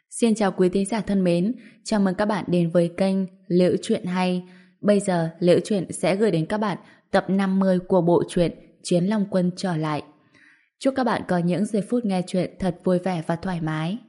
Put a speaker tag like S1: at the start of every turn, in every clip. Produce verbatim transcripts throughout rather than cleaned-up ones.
S1: Xin chào quý thính giả thân mến, chào mừng các bạn đến với kênh Liễu Chuyện Hay. Bây giờ Liễu Chuyện sẽ gửi đến các bạn tập năm mươi của bộ truyện Chiến Long Quân trở lại. Chúc các bạn có những giây phút nghe chuyện thật vui vẻ và thoải mái.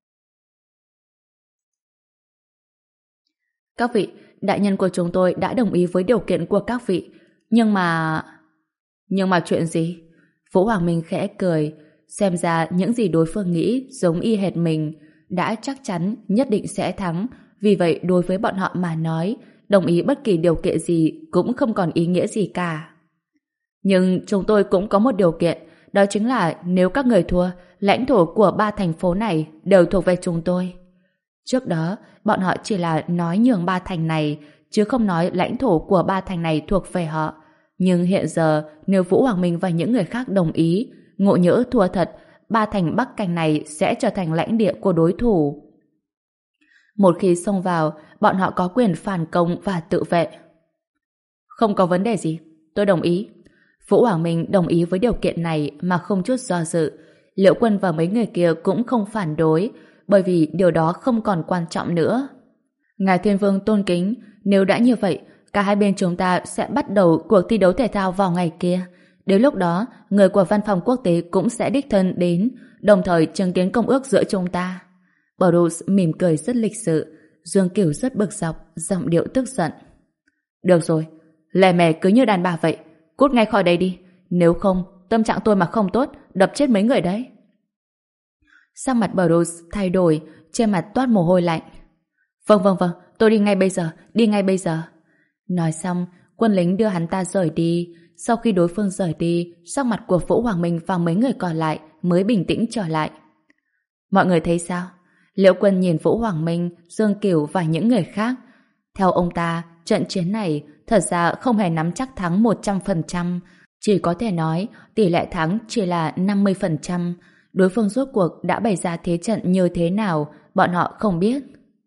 S1: Các vị, đại nhân của chúng tôi đã đồng ý với điều kiện của các vị, nhưng mà... Nhưng mà chuyện gì? Vũ Hoàng Minh khẽ cười, xem ra những gì đối phương nghĩ giống y hệt mình, đã chắc chắn nhất định sẽ thắng, vì vậy đối với bọn họ mà nói, đồng ý bất kỳ điều kiện gì cũng không còn ý nghĩa gì cả. Nhưng chúng tôi cũng có một điều kiện, đó chính là nếu các người thua, lãnh thổ của ba thành phố này đều thuộc về chúng tôi. Trước đó, bọn họ chỉ là nói nhường ba thành này, chứ không nói lãnh thổ của ba thành này thuộc về họ. Nhưng hiện giờ, nếu Vũ Hoàng Minh và những người khác đồng ý, ngộ nhỡ thua thật, ba thành Bắc Cảnh này sẽ trở thành lãnh địa của đối thủ. Một khi xông vào, bọn họ có quyền phản công và tự vệ. Không có vấn đề gì, tôi đồng ý. Vũ Hoàng Minh đồng ý với điều kiện này mà không chút do dự. Liễu Quân và mấy người kia cũng không phản đối, bởi vì điều đó không còn quan trọng nữa. Ngài Thiên Vương tôn kính, nếu đã như vậy, cả hai bên chúng ta sẽ bắt đầu cuộc thi đấu thể thao vào ngày kia. Đến lúc đó, người của văn phòng quốc tế cũng sẽ đích thân đến, đồng thời chứng kiến công ước giữa chúng ta. Bruce mỉm cười rất lịch sự, Dương Cửu rất bực dọc, giọng điệu tức giận. Được rồi, lè mè cứ như đàn bà vậy, cút ngay khỏi đây đi, nếu không, tâm trạng tôi mà không tốt, đập chết mấy người đấy. Sắc mặt Bruce thay đổi, trên mặt toát mồ hôi lạnh. Vâng vâng vâng, tôi đi ngay bây giờ, đi ngay bây giờ. Nói xong, quân lính đưa hắn ta rời đi. Sau khi đối phương rời đi, sắc mặt của Vũ Hoàng Minh và mấy người còn lại mới bình tĩnh trở lại. Mọi người thấy sao? Liễu Quân nhìn Vũ Hoàng Minh, Dương Cửu và những người khác. Theo ông ta, trận chiến này thật ra không hề nắm chắc thắng một trăm phần trăm. Chỉ có thể nói tỷ lệ thắng chỉ là năm mươi phần trăm. Đối phương rốt cuộc đã bày ra thế trận như thế nào, bọn họ không biết.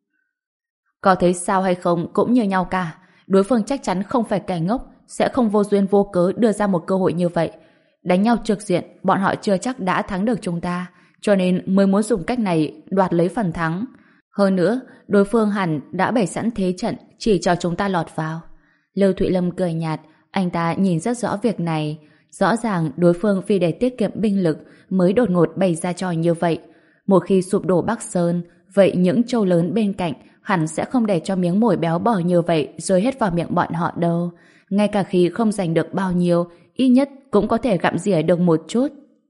S1: Có thấy sao hay không cũng như nhau cả. Đối phương chắc chắn không phải kẻ ngốc, sẽ không vô duyên vô cớ đưa ra một cơ hội như vậy. Đánh nhau trực diện, bọn họ chưa chắc đã thắng được chúng ta, cho nên mới muốn dùng cách này đoạt lấy phần thắng. Hơn nữa, đối phương hẳn đã bày sẵn thế trận chỉ cho chúng ta lọt vào. Lưu Thụy Lâm cười nhạt, anh ta nhìn rất rõ việc này. Rõ ràng đối phương vì để tiết kiệm binh lực mới đột ngột bày ra trò như vậy. Một khi sụp đổ Bắc Sơn, vậy những châu lớn bên cạnh hẳn sẽ không để cho miếng mồi béo bở như vậy rơi hết vào miệng bọn họ đâu. Ngay cả khi không giành được bao nhiêu, ít nhất cũng có thể gặm rỉa được một chút.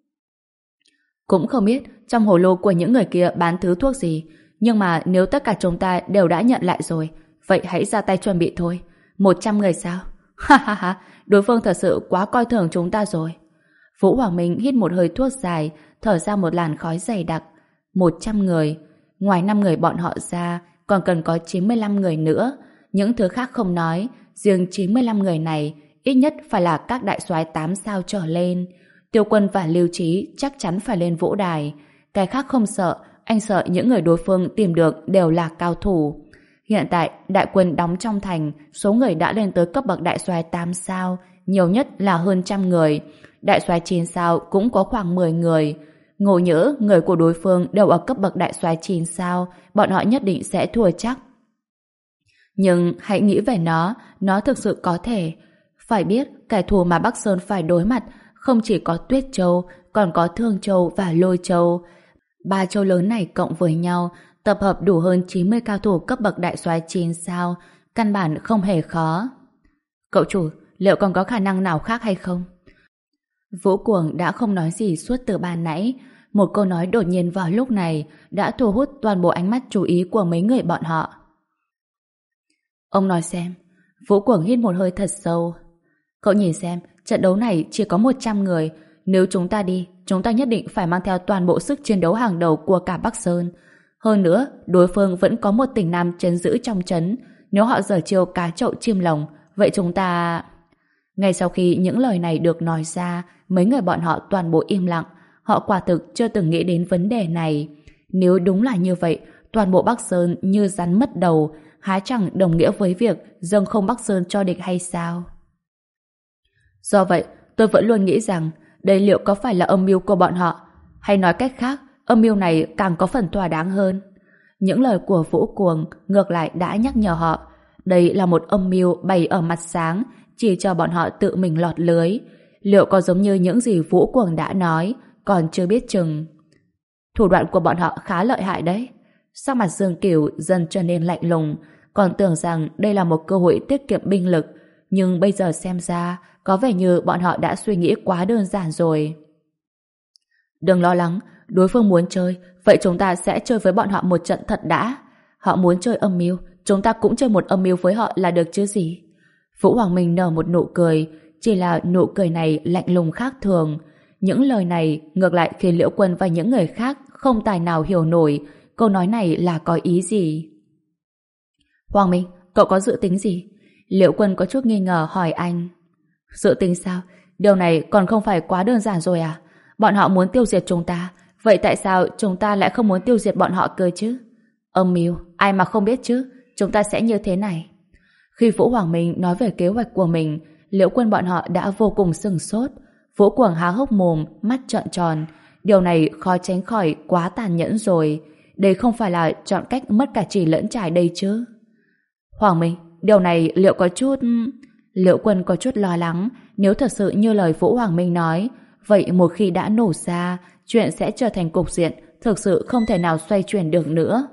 S1: Cũng không biết trong hồ lô của những người kia bán thứ thuốc gì, nhưng mà nếu tất cả chúng ta đều đã nhận lại rồi, vậy hãy ra tay chuẩn bị thôi. Một trăm người sao? Ha ha ha, đối phương thật sự quá coi thường chúng ta rồi. Vũ Hoàng Minh hít một hơi thuốc dài, thở ra một làn khói dày đặc. Một trăm người, ngoài năm người bọn họ ra, còn cần có chín mươi lăm người nữa. Những thứ khác không nói, riêng chín mươi lăm người này ít nhất phải là các đại soái tám sao trở lên. Tiêu Quân và Lưu Trí chắc chắn phải lên vũ đài. Cái khác không sợ, anh sợ những người đối phương tìm được đều là cao thủ. Hiện tại, đại quân đóng trong thành, số người đã lên tới cấp bậc đại soái tám sao, nhiều nhất là hơn trăm người. Đại soái chín sao cũng có khoảng mười người. Ngộ nhỡ người của đối phương đều ở cấp bậc đại soái chín sao, bọn họ nhất định sẽ thua chắc. Nhưng hãy nghĩ về nó, nó thực sự có thể. Phải biết, kẻ thù mà Bắc Sơn phải đối mặt không chỉ có Tuyết Châu, còn có Thương Châu và Lôi Châu. Ba châu lớn này cộng với nhau, tập hợp đủ hơn chín mươi cao thủ cấp bậc đại soái chín sao, căn bản không hề khó. Cậu chủ, liệu còn có khả năng nào khác hay không? Vũ Cuồng đã không nói gì suốt từ ban nãy. Một câu nói đột nhiên vào lúc này đã thu hút toàn bộ ánh mắt chú ý của mấy người bọn họ. Ông nói xem. Vũ Cuồng hít một hơi thật sâu. Cậu nhìn xem, trận đấu này chỉ có một trăm người. Nếu chúng ta đi, chúng ta nhất định phải mang theo toàn bộ sức chiến đấu hàng đầu của cả Bắc Sơn. Hơn nữa, đối phương vẫn có một tỉnh Nam trấn giữ trong trấn. Nếu họ giở chiêu cá chậu chim lồng, vậy chúng ta... Ngay sau khi những lời này được nói ra, mấy người bọn họ toàn bộ im lặng. Họ quả thực chưa từng nghĩ đến vấn đề này. Nếu đúng là như vậy, toàn bộ Bắc Sơn như rắn mất đầu, há chẳng đồng nghĩa với việc dâng không Bắc Sơn cho địch hay sao? Do vậy, tôi vẫn luôn nghĩ rằng đây liệu có phải là âm mưu của bọn họ, hay nói cách khác, âm mưu này càng có phần thỏa đáng hơn. Những lời của Vũ Cuồng ngược lại đã nhắc nhở họ đây là một âm mưu bày ở mặt sáng, chỉ cho bọn họ tự mình lọt lưới. Liệu có giống như những gì Vũ Cuồng đã nói, còn chưa biết chừng. Thủ đoạn của bọn họ khá lợi hại đấy. Sắc mặt Dương Cửu dần trở nên lạnh lùng, còn tưởng rằng đây là một cơ hội tiết kiệm binh lực, nhưng bây giờ xem ra có vẻ như bọn họ đã suy nghĩ quá đơn giản rồi. Đừng lo lắng, đối phương muốn chơi, vậy chúng ta sẽ chơi với bọn họ một trận thật đã. Họ muốn chơi âm mưu, chúng ta cũng chơi một âm mưu với họ là được chứ gì. Vũ Hoàng Minh nở một nụ cười, chỉ là nụ cười này lạnh lùng khác thường. Những lời này ngược lại khiến Liễu Quân và những người khác không tài nào hiểu nổi câu nói này là có ý gì. Hoàng Minh, cậu có dự tính gì? Liễu Quân có chút nghi ngờ hỏi anh. Dự tính sao? Điều này còn không phải quá đơn giản rồi à? Bọn họ muốn tiêu diệt chúng ta, vậy tại sao chúng ta lại không muốn tiêu diệt bọn họ cơ chứ? Âm mưu, ai mà không biết chứ? Chúng ta sẽ như thế này. Khi Vũ Hoàng Minh nói về kế hoạch của mình, Liễu Quân bọn họ đã vô cùng sửng sốt. Vũ Cuồng há hốc mồm, mắt trợn tròn. Điều này khó tránh khỏi quá tàn nhẫn rồi. Đây không phải là chọn cách mất cả chỉ lẫn trải đây chứ. Hoàng Minh, điều này liệu có chút... Liễu Quân có chút lo lắng, nếu thật sự như lời Vũ Hoàng Minh nói, vậy một khi đã nổ ra, chuyện sẽ trở thành cục diện thực sự không thể nào xoay chuyển được nữa.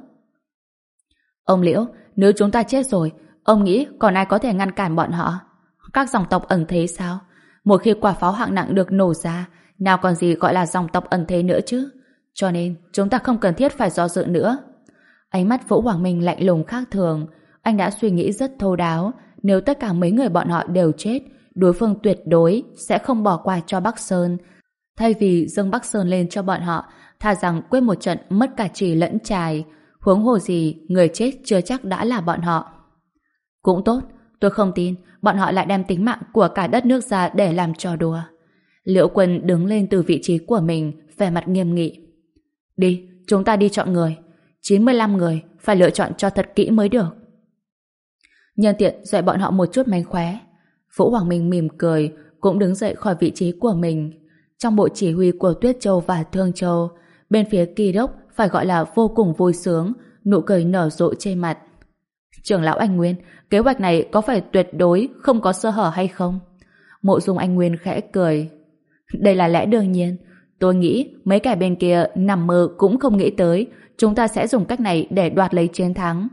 S1: Ông Liễu, nếu chúng ta chết rồi, ông nghĩ còn ai có thể ngăn cản bọn họ? Các dòng tộc ẩn thế sao? Một khi quả pháo hạng nặng được nổ ra, nào còn gì gọi là dòng tộc ẩn thế nữa chứ? Cho nên, chúng ta không cần thiết phải do dự nữa. Ánh mắt Vũ Hoàng Minh lạnh lùng khác thường. Anh đã suy nghĩ rất thấu đáo. Nếu tất cả mấy người bọn họ đều chết, đối phương tuyệt đối sẽ không bỏ qua cho Bắc Sơn. Thay vì dâng Bắc Sơn lên cho bọn họ, thà rằng quyết một trận mất cả trì lẫn trài. Huống hồ gì, người chết chưa chắc đã là bọn họ. Cũng tốt, tôi không tin bọn họ lại đem tính mạng của cả đất nước ra để làm trò đùa. Liễu Quân đứng lên từ vị trí của mình, vẻ mặt nghiêm nghị. Đi, chúng ta đi chọn người. chín mươi lăm người, phải lựa chọn cho thật kỹ mới được. Nhân tiện dạy bọn họ một chút mánh khóe. Vũ Hoàng Minh mỉm cười, cũng đứng dậy khỏi vị trí của mình. Trong bộ chỉ huy của Tuyết Châu và Thương Châu, bên phía Kỳ Đốc phải gọi là vô cùng vui sướng, nụ cười nở rộ trên mặt. Trưởng lão Anh Nguyên, kế hoạch này có phải tuyệt đối không có sơ hở hay không? Mộ Dung Anh Nguyên khẽ cười. Đây là lẽ đương nhiên. Tôi nghĩ mấy kẻ bên kia nằm mơ cũng không nghĩ tới chúng ta sẽ dùng cách này để đoạt lấy chiến thắng.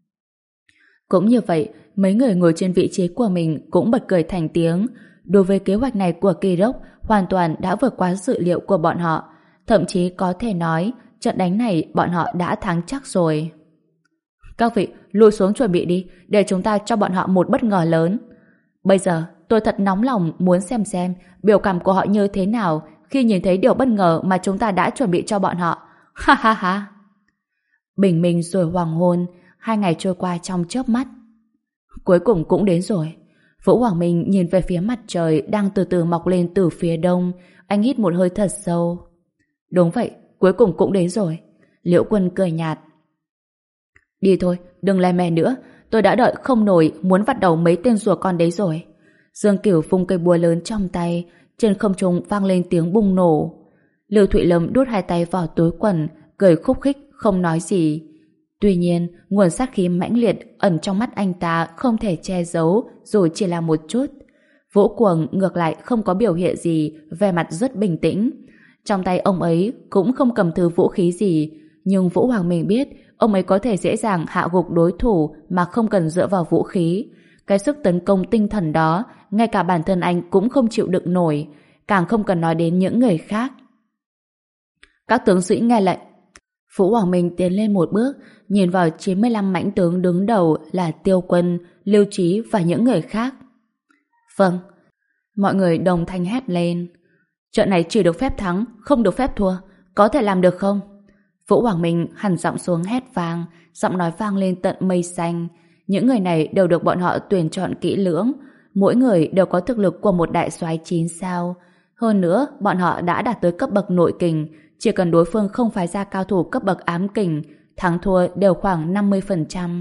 S1: Cũng như vậy, mấy người ngồi trên vị trí của mình cũng bật cười thành tiếng. Đối với kế hoạch này của Kỳ Đốc, hoàn toàn đã vượt quá dự liệu của bọn họ. Thậm chí có thể nói, trận đánh này bọn họ đã thắng chắc rồi. Các vị, lùi xuống chuẩn bị đi, để chúng ta cho bọn họ một bất ngờ lớn. Bây giờ, tôi thật nóng lòng muốn xem xem biểu cảm của họ như thế nào khi nhìn thấy điều bất ngờ mà chúng ta đã chuẩn bị cho bọn họ. Ha ha ha. Bình minh rồi hoàng hôn, hai ngày trôi qua trong chớp mắt. Cuối cùng cũng đến rồi. Vũ Hoàng Minh nhìn về phía mặt trời đang từ từ mọc lên từ phía đông. Anh hít một hơi thật sâu. Đúng vậy, cuối cùng cũng đến rồi. Liễu Quân cười nhạt. Đi thôi, đừng lè mè nữa. Tôi đã đợi không nổi, muốn vặt đầu mấy tên rùa con đấy rồi. Dương Cửu vung cây búa lớn trong tay, trên không trung vang lên tiếng bùng nổ. Lưu Thụy Lâm đút hai tay vào túi quần, cười khúc khích, không nói gì. Tuy nhiên, nguồn sát khí mãnh liệt ẩn trong mắt anh ta không thể che giấu, dù chỉ là một chút. Vũ Cuồng ngược lại không có biểu hiện gì, vẻ mặt rất bình tĩnh. Trong tay ông ấy cũng không cầm thứ vũ khí gì, nhưng Vũ Hoàng Minh biết ông ấy có thể dễ dàng hạ gục đối thủ mà không cần dựa vào vũ khí. Cái sức tấn công tinh thần đó, ngay cả bản thân anh cũng không chịu đựng nổi, càng không cần nói đến những người khác. Các tướng sĩ nghe lệnh. Vũ Hoàng Minh tiến lên một bước, nhìn vào chín mươi lăm mãnh tướng đứng đầu là Tiêu Quân, Lưu Trí và những người khác. Vâng. Mọi người đồng thanh hét lên. Trận này chỉ được phép thắng, không được phép thua. Có thể làm được không? Vũ Hoàng Minh hằn giọng xuống hét vang, giọng nói vang lên tận mây xanh. Những người này đều được bọn họ tuyển chọn kỹ lưỡng, mỗi người đều có thực lực của một đại soái chín sao. Hơn nữa, bọn họ đã đạt tới cấp bậc nội kình, chỉ cần đối phương không phái ra cao thủ cấp bậc ám kình, thắng thua đều khoảng năm mươi phần trăm.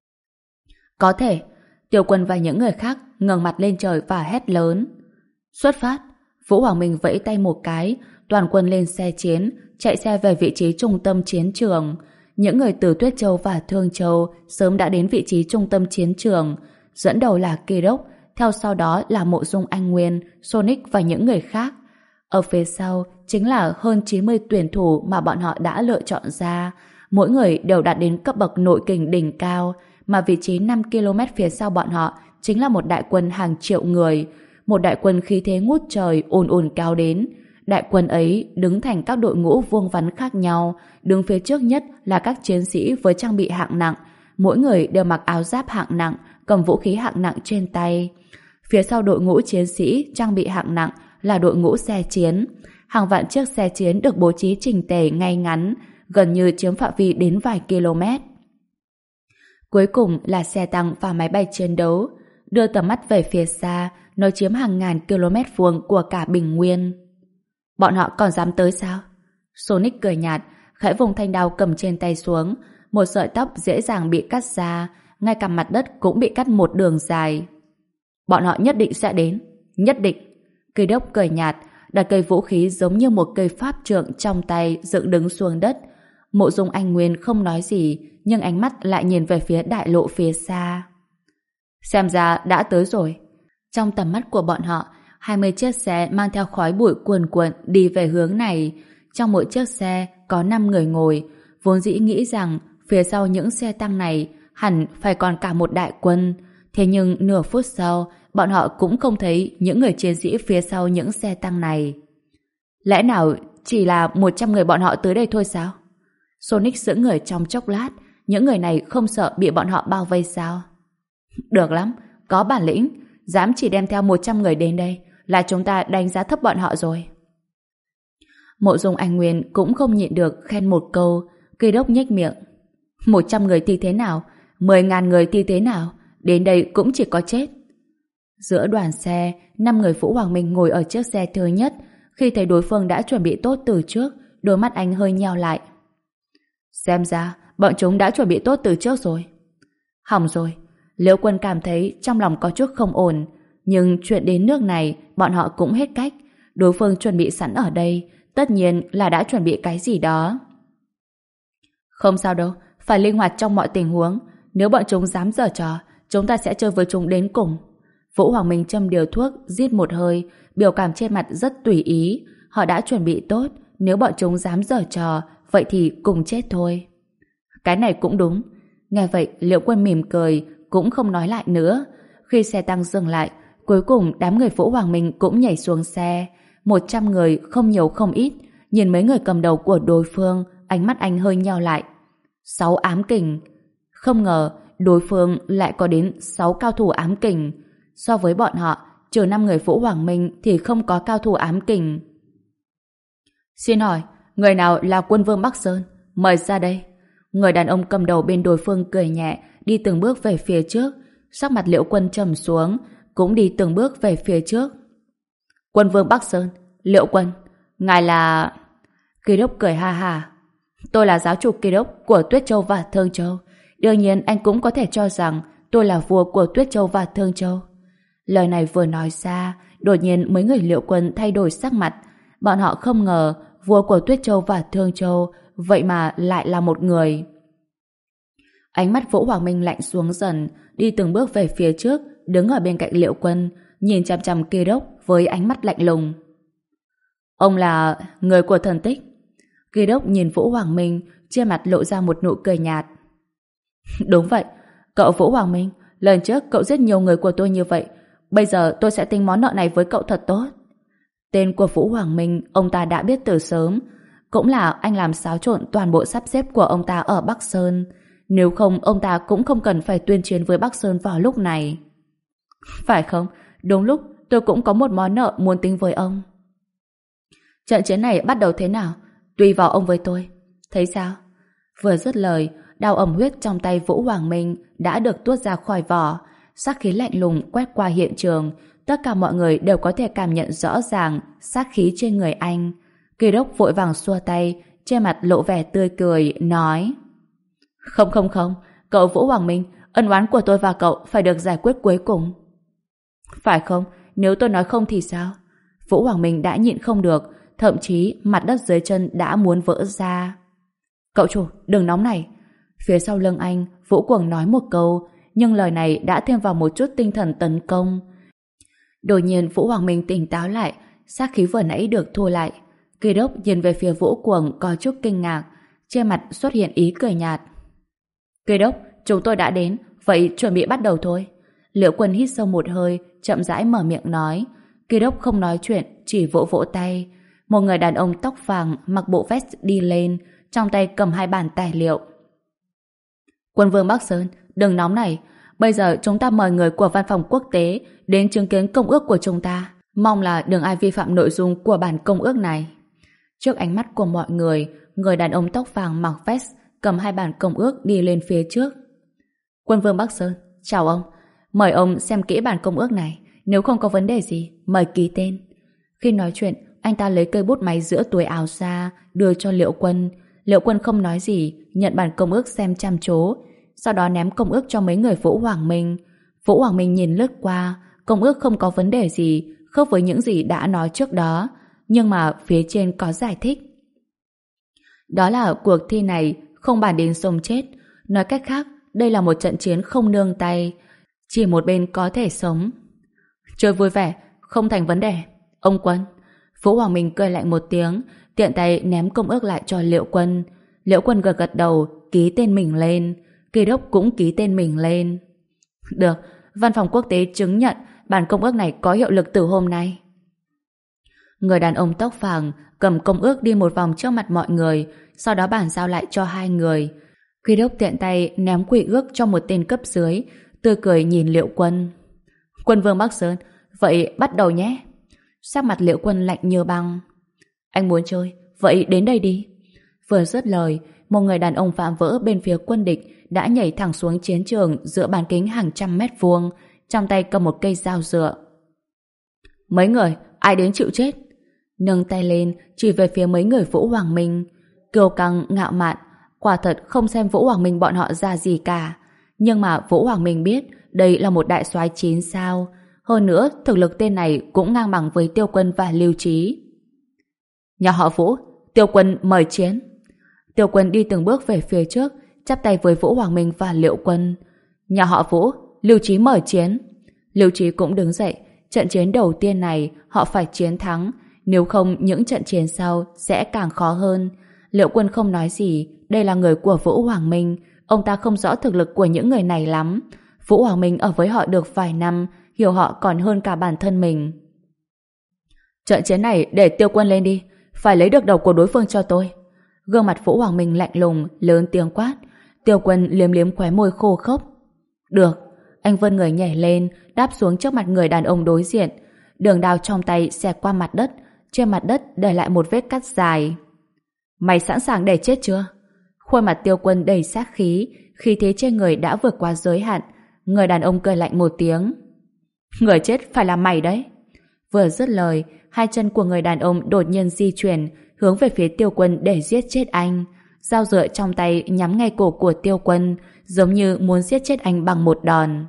S1: Có thể. Tiêu Quân và những người khác ngẩng mặt lên trời và hét lớn. Xuất phát. Vũ Hoàng Minh vẫy tay một cái, toàn quân lên xe chiến, chạy xe về vị trí trung tâm chiến trường. Những người từ Tuyết Châu và Thương Châu sớm đã đến vị trí trung tâm chiến trường. Dẫn đầu là Kirok, theo sau đó là Mộ Dung Anh Nguyên, Sonic và những người khác. Ở phía sau chính là hơn chín mươi tuyển thủ mà bọn họ đã lựa chọn ra. Mỗi người đều đạt đến cấp bậc nội kình đỉnh cao, mà vị trí năm ki lô mét phía sau bọn họ chính là một đại quân hàng triệu người. Một đại quân khí thế ngút trời ùn ùn cao đến. Đại quân ấy đứng thành các đội ngũ vuông vắn khác nhau, đứng phía trước nhất là các chiến sĩ với trang bị hạng nặng, mỗi người đều mặc áo giáp hạng nặng, cầm vũ khí hạng nặng trên tay. Phía sau đội ngũ chiến sĩ trang bị hạng nặng là đội ngũ xe chiến. Hàng vạn chiếc xe chiến được bố trí chỉnh tề ngay ngắn, gần như chiếm phạm vi đến vài km. Cuối cùng là xe tăng và máy bay chiến đấu. Đưa tầm mắt về phía xa, nó chiếm hàng ngàn km vuông của cả Bình Nguyên. Bọn họ còn dám tới sao? Sonic cười nhạt, khẽ vùng thanh đao cầm trên tay xuống. Một sợi tóc dễ dàng bị cắt ra, ngay cả mặt đất cũng bị cắt một đường dài. Bọn họ nhất định sẽ đến. Nhất định. Cây đốc cười nhạt, đặt cây vũ khí giống như một cây pháp trượng trong tay dựng đứng xuống đất. Mộ Dung Anh Nguyên không nói gì, nhưng ánh mắt lại nhìn về phía đại lộ phía xa. Xem ra đã tới rồi. Trong tầm mắt của bọn họ, hai mươi chiếc xe mang theo khói bụi cuồn cuộn đi về hướng này. Trong mỗi chiếc xe có năm người ngồi. Vốn dĩ nghĩ rằng phía sau những xe tăng này hẳn phải còn cả một đại quân. Thế nhưng nửa phút sau, bọn họ cũng không thấy những người chiến sĩ phía sau những xe tăng này. Lẽ nào chỉ là một trăm người bọn họ tới đây thôi sao? Sonic sững người trong chốc lát. Những người này không sợ bị bọn họ bao vây sao? Được lắm, có bản lĩnh. Dám chỉ đem theo một trăm người đến đây là chúng ta đánh giá thấp bọn họ rồi. Mộ Dung Anh Nguyên cũng không nhịn được khen một câu. Cây đốc nhếch miệng. Một trăm người thì thế nào? Mười ngàn người thì thế nào? Đến đây cũng chỉ có chết. Giữa đoàn xe, năm người Vũ Hoàng Minh ngồi ở chiếc xe thứ nhất. Khi thấy đối phương đã chuẩn bị tốt từ trước, đôi mắt anh hơi nheo lại. Xem ra bọn chúng đã chuẩn bị tốt từ trước rồi. Hỏng rồi. Liễu Quân cảm thấy trong lòng có chút không ổn, nhưng chuyện đến nước này bọn họ cũng hết cách. Đối phương chuẩn bị sẵn ở đây, tất nhiên là đã chuẩn bị cái gì đó. Không sao đâu, phải linh hoạt trong mọi tình huống. Nếu bọn chúng dám giở trò, chúng ta sẽ chơi với chúng đến cùng. Vũ Hoàng Minh châm điều thuốc, rít một hơi, biểu cảm trên mặt rất tùy ý. Họ đã chuẩn bị tốt, nếu bọn chúng dám giở trò, vậy thì cùng chết thôi. Cái này cũng đúng. Nghe vậy, Liễu Quân mỉm cười, cũng không nói lại nữa. Khi xe tăng dừng lại, cuối cùng đám người Vũ Hoàng Minh cũng nhảy xuống xe. Một trăm người, không nhiều không ít. Nhìn mấy người cầm đầu của đối phương, ánh mắt anh hơi nheo lại. Sáu ám kình. Không ngờ, đối phương lại có đến sáu cao thủ ám kình. So với bọn họ, trừ năm người Vũ Hoàng Minh thì không có cao thủ ám kình. Xin hỏi, người nào là quân vương Bắc Sơn? Mời ra đây. Người đàn ông cầm đầu bên đối phương cười nhẹ, đi từng bước về phía trước. Sắc mặt Liễu Quân trầm xuống, cũng đi từng bước về phía trước. Quân vương Bắc Sơn, Liễu Quân, ngài là... Kỳ Đốc cười ha ha. Tôi là giáo chủ Kỳ Đốc của Tuyết Châu và Thương Châu. Đương nhiên anh cũng có thể cho rằng tôi là vua của Tuyết Châu và Thương Châu. Lời này vừa nói ra, đột nhiên mấy người Liễu Quân thay đổi sắc mặt. Bọn họ không ngờ vua của Tuyết Châu và Thương Châu vậy mà lại là một người. Ánh mắt Vũ Hoàng Minh lạnh xuống dần, đi từng bước về phía trước, đứng ở bên cạnh Liễu Quân, nhìn chằm chằm Kỳ Đốc với ánh mắt lạnh lùng. Ông là người của thần tích. Kỳ Đốc nhìn Vũ Hoàng Minh, trên mặt lộ ra một nụ cười nhạt. Đúng vậy, cậu Vũ Hoàng Minh, lần trước cậu giết nhiều người của tôi như vậy, bây giờ tôi sẽ tính món nợ này với cậu thật tốt. Tên của Vũ Hoàng Minh ông ta đã biết từ sớm, cũng là anh làm xáo trộn toàn bộ sắp xếp của ông ta ở Bắc Sơn. Nếu không, ông ta cũng không cần phải tuyên chiến với Bắc Sơn vào lúc này. Phải không? Đúng lúc tôi cũng có một món nợ muốn tính với ông. Trận chiến này bắt đầu thế nào? Tùy vào ông với tôi. Thấy sao? Vừa dứt lời, đao ẩm huyết trong tay Vũ Hoàng Minh đã được tuốt ra khỏi vỏ. Sát khí lạnh lùng quét qua hiện trường. Tất cả mọi người đều có thể cảm nhận rõ ràng sát khí trên người anh. Kỳ Đốc vội vàng xua tay, trên mặt lộ vẻ tươi cười, nói: Không không không, cậu Vũ Hoàng Minh, ân oán của tôi và cậu phải được giải quyết cuối cùng. Phải không? Nếu tôi nói không thì sao? Vũ Hoàng Minh đã nhịn không được, thậm chí mặt đất dưới chân đã muốn vỡ ra. Cậu chủ, đừng nóng này. Phía sau lưng anh, Vũ Cuồng nói một câu, nhưng lời này đã thêm vào một chút tinh thần tấn công. Đột nhiên Vũ Hoàng Minh tỉnh táo lại, sát khí vừa nãy được thua lại. Kỳ Đốc nhìn về phía Vũ Cuồng có chút kinh ngạc, trên mặt xuất hiện ý cười nhạt. Kỳ Đốc, chúng tôi đã đến, vậy chuẩn bị bắt đầu thôi. Liễu Quân hít sâu một hơi, chậm rãi mở miệng nói. Kỳ Đốc không nói chuyện, chỉ vỗ vỗ tay. Một người đàn ông tóc vàng mặc bộ vest đi lên, trong tay cầm hai bản tài liệu. Quân vương Bắc Sơn, đừng nóng này. Bây giờ chúng ta mời người của văn phòng quốc tế đến chứng kiến công ước của chúng ta. Mong là đừng ai vi phạm nội dung của bản công ước này. Trước ánh mắt của mọi người, người đàn ông tóc vàng mặc vest cầm hai bản công ước đi lên phía trước. Quân vương Bắc Sơn, chào ông. Mời ông xem kỹ bản công ước này. Nếu không có vấn đề gì, mời ký tên. Khi nói chuyện, anh ta lấy cây bút máy giữa túi áo ra, đưa cho Liễu Quân. Liễu Quân không nói gì, nhận bản công ước xem chăm chú, sau đó ném công ước cho mấy người Vũ Hoàng Minh. Vũ Hoàng Minh nhìn lướt qua, công ước không có vấn đề gì, khớp với những gì đã nói trước đó, nhưng mà phía trên có giải thích. Đó là cuộc thi này không bàn đến sống chết, nói cách khác, đây là một trận chiến không nương tay, chỉ một bên có thể sống. Chơi vui vẻ, không thành vấn đề. Ông Quân. Vũ Hoàng Minh cười lạnh một tiếng, tiện tay ném công ước lại cho Liễu Quân. Liễu Quân gật gật đầu, ký tên mình lên. Kỳ Đốc cũng ký tên mình lên. Được, văn phòng quốc tế chứng nhận bản công ước này có hiệu lực từ hôm nay. Người đàn ông tóc vàng cầm công ước đi một vòng trước mặt mọi người, sau đó bàn giao lại cho hai người. Kỳ Đốc tiện tay ném quy ước cho một tên cấp dưới, tươi cười nhìn Liễu Quân. Quân vương Bắc Sơn, vậy bắt đầu nhé. Sắc mặt Liễu Quân lạnh như băng. Anh muốn chơi, vậy đến đây đi. Vừa dứt lời, một người đàn ông phạm vỡ bên phía quân địch đã nhảy thẳng xuống chiến trường giữa bán kính hàng trăm mét vuông, trong tay cầm một cây dao dựa. Mấy người, ai đến chịu chết? Nâng tay lên, chỉ về phía mấy người Vũ Hoàng Minh. Kiêu căng, ngạo mạn, quả thật không xem Vũ Hoàng Minh bọn họ ra gì cả. Nhưng mà Vũ Hoàng Minh biết đây là một đại soái chín sao. Hơn nữa, thực lực tên này cũng ngang bằng với Tiêu Quân và Lưu Trí. Nhà họ Vũ, Tiêu Quân mời chiến. Tiêu Quân đi từng bước về phía trước, chắp tay với Vũ Hoàng Minh và Liễu Quân. Nhà họ Vũ, Lưu Trí mời chiến. Lưu Trí cũng đứng dậy. Trận chiến đầu tiên này họ phải chiến thắng, nếu không những trận chiến sau sẽ càng khó hơn. Liễu Quân không nói gì, đây là người của Vũ Hoàng Minh, ông ta không rõ thực lực của những người này lắm. Vũ Hoàng Minh ở với họ được vài năm, hiểu họ còn hơn cả bản thân mình. Trận chiến này để Tiêu Quân lên đi, phải lấy được đầu của đối phương cho tôi. Gương mặt Vũ Hoàng Minh lạnh lùng, lớn tiếng quát. Tiêu Quân liếm liếm khóe môi khô khốc. Được. Anh vươn người nhảy lên, đáp xuống trước mặt người đàn ông đối diện. Đường đao trong tay xẹt qua mặt đất, trên mặt đất để lại một vết cắt dài. Mày sẵn sàng để chết chưa? Khuôn mặt Tiêu Quân đầy sát khí, khí thế trên người đã vượt qua giới hạn. Người đàn ông cười lạnh một tiếng. Người chết phải là mày đấy. Vừa dứt lời, hai chân của người đàn ông đột nhiên di chuyển, hướng về phía Tiêu Quân để giết chết anh. Dao dựa trong tay nhắm ngay cổ của Tiêu Quân, giống như muốn giết chết anh bằng một đòn.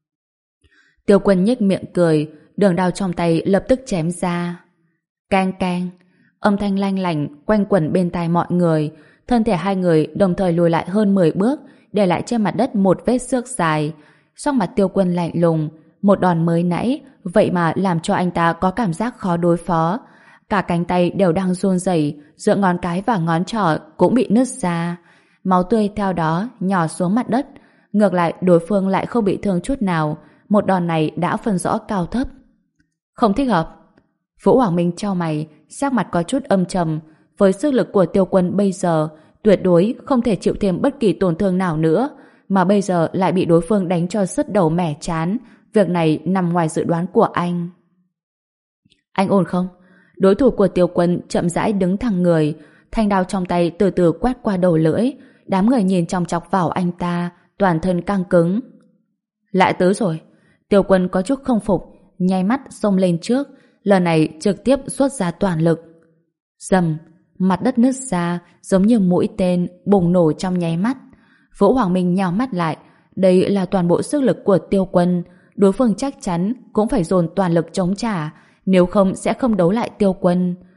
S1: Tiêu Quân nhếch miệng cười, đường đao trong tay lập tức chém ra. Cang cang, âm thanh lanh lảnh quanh quẩn bên tai mọi người. Thân thể hai người đồng thời lùi lại hơn mười bước, để lại trên mặt đất một vết xước dài. Sắc mặt Tiêu Quân lạnh lùng, một đòn mới nãy, vậy mà làm cho anh ta có cảm giác khó đối phó. Cả cánh tay đều đang run rẩy, giữa ngón cái và ngón trỏ cũng bị nứt ra. Máu tươi theo đó nhỏ xuống mặt đất. Ngược lại đối phương lại không bị thương chút nào. Một đòn này đã phân rõ cao thấp. Không thích hợp. Vũ Hoàng Minh chau mày, sắc mặt có chút âm trầm. Với sức lực của Tiêu Quân bây giờ, tuyệt đối không thể chịu thêm bất kỳ tổn thương nào nữa. Mà bây giờ lại bị đối phương đánh cho sứt đầu mẻ chán. Việc này nằm ngoài dự đoán của anh. Anh ổn không? Đối thủ của Tiêu Quân chậm rãi đứng thẳng người, thanh đao trong tay từ từ quét qua đầu lưỡi. Đám người nhìn chòng chọc vào anh ta, toàn thân căng cứng. Lại tới rồi. Tiêu Quân có chút không phục, nháy mắt xông lên trước, lần này trực tiếp xuất ra toàn lực. Rầm, mặt đất nứt ra, giống như mũi tên bùng nổ trong nháy mắt. Vũ Hoàng Minh nhào mắt lại, đây là toàn bộ sức lực của Tiêu Quân, đối phương chắc chắn cũng phải dồn toàn lực chống trả, nếu không sẽ không đấu lại Tiêu Quân.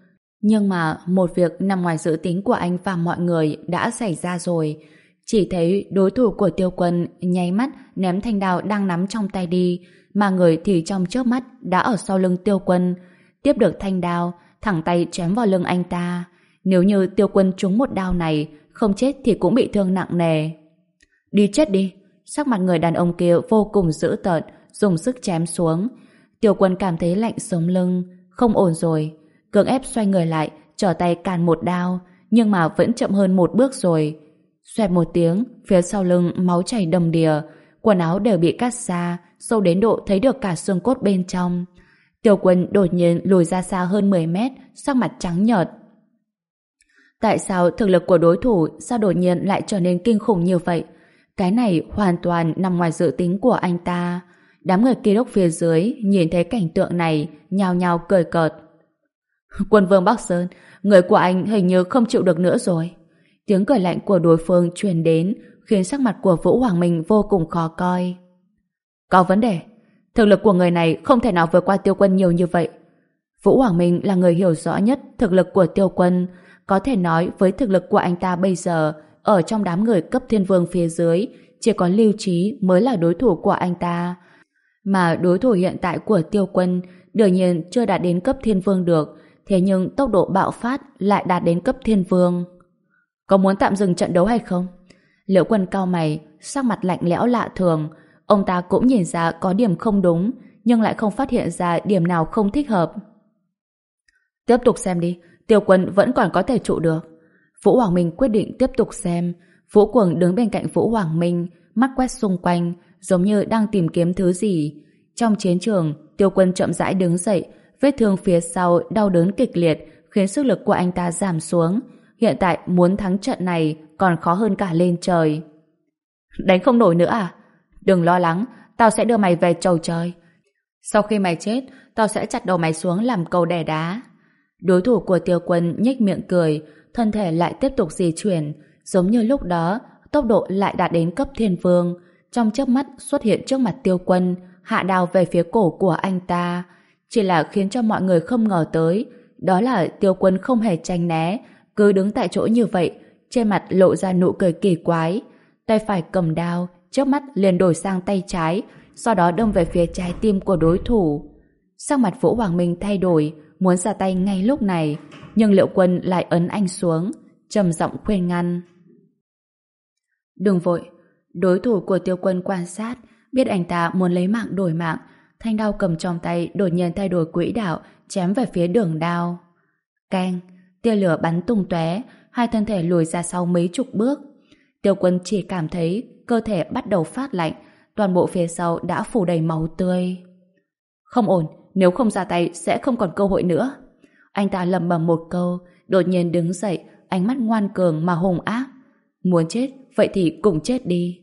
S1: Nhưng mà một việc nằm ngoài dự tính của anh và mọi người đã xảy ra rồi. Chỉ thấy đối thủ của Tiêu Quân nháy mắt ném thanh đao đang nắm trong tay đi, mà người thì trong chớp mắt đã ở sau lưng Tiêu Quân, tiếp được thanh đao, thẳng tay chém vào lưng anh ta. Nếu như Tiêu Quân trúng một đao này, không chết thì cũng bị thương nặng nề. Đi chết đi! Sắc mặt người đàn ông kia vô cùng dữ tợn, dùng sức chém xuống. Tiêu Quân cảm thấy lạnh sống lưng, không ổn rồi, cưỡng ép xoay người lại, trở tay càn một đao, nhưng mà vẫn chậm hơn một bước rồi. Xoẹt một tiếng, phía sau lưng máu chảy đầm đìa, quần áo đều bị cắt xa, sâu đến độ thấy được cả xương cốt bên trong. Tiêu Quân đột nhiên lùi ra xa hơn mười mét, sắc mặt trắng nhợt. Tại sao thực lực của đối thủ sao đột nhiên lại trở nên kinh khủng như vậy? Cái này hoàn toàn nằm ngoài dự tính của anh ta. Đám người Ki-đốc phía dưới nhìn thấy cảnh tượng này, nhao nhao cười cợt. Quân vương Bắc Sơn, người của anh hình như không chịu được nữa rồi. Tiếng cười lạnh của đối phương truyền đến, khiến sắc mặt của Vũ Hoàng Minh vô cùng khó coi. Có vấn đề. Thực lực của người này không thể nào vượt qua Tiêu Quân nhiều như vậy. Vũ Hoàng Minh là người hiểu rõ nhất thực lực của Tiêu Quân. Có thể nói với thực lực của anh ta bây giờ, ở trong đám người cấp thiên vương phía dưới, chỉ có Lưu Trí mới là đối thủ của anh ta. Mà đối thủ hiện tại của Tiêu Quân đương nhiên chưa đạt đến cấp thiên vương được, thế nhưng tốc độ bạo phát lại đạt đến cấp thiên vương. Có muốn tạm dừng trận đấu hay không? Liễu Quân cau mày, sắc mặt lạnh lẽo lạ thường. Ông ta cũng nhìn ra có điểm không đúng, nhưng lại không phát hiện ra điểm nào không thích hợp. Tiếp tục xem đi, Tiêu Quân vẫn còn có thể trụ được. Vũ Hoàng Minh quyết định tiếp tục xem. Vũ Cuồng đứng bên cạnh Vũ Hoàng Minh, mắt quét xung quanh, giống như đang tìm kiếm thứ gì. Trong chiến trường, Tiêu Quân chậm rãi đứng dậy, vết thương phía sau đau đớn kịch liệt, khiến sức lực của anh ta giảm xuống. Hiện tại muốn thắng trận này còn khó hơn cả lên trời. Đánh không nổi nữa à? Đừng lo lắng, tao sẽ đưa mày về chầu trời. Sau khi mày chết, tao sẽ chặt đầu mày xuống làm cầu đẻ đá. Đối thủ của Tiêu Quân nhếch miệng cười, thân thể lại tiếp tục di chuyển, giống như lúc đó, tốc độ lại đạt đến cấp thiên vương. Trong chớp mắt xuất hiện trước mặt Tiêu Quân, hạ đao về phía cổ của anh ta. Chỉ là khiến cho mọi người không ngờ tới, đó là Tiêu Quân không hề tránh né, cứ đứng tại chỗ như vậy, trên mặt lộ ra nụ cười kỳ quái. Tay phải cầm đao, chớp mắt liền đổi sang tay trái, sau đó đâm về phía trái tim của đối thủ. Sắc mặt Vũ Hoàng Minh thay đổi, muốn ra tay ngay lúc này, nhưng Liễu Quân lại ấn anh xuống, trầm giọng khuyên ngăn. Đừng vội. Đối thủ của Tiêu Quân quan sát, biết anh ta muốn lấy mạng đổi mạng, thanh đao cầm trong tay đột nhiên thay đổi quỹ đạo, chém về phía đường đao. Keng, tia lửa bắn tung tóe, hai thân thể lùi ra sau mấy chục bước. Tiêu Quân chỉ cảm thấy cơ thể bắt đầu phát lạnh, toàn bộ phía sau đã phủ đầy máu tươi. Không ổn, nếu không ra tay sẽ không còn cơ hội nữa. Anh ta lẩm bẩm một câu, đột nhiên đứng dậy, ánh mắt ngoan cường mà hung ác. Muốn chết, vậy thì cùng chết đi.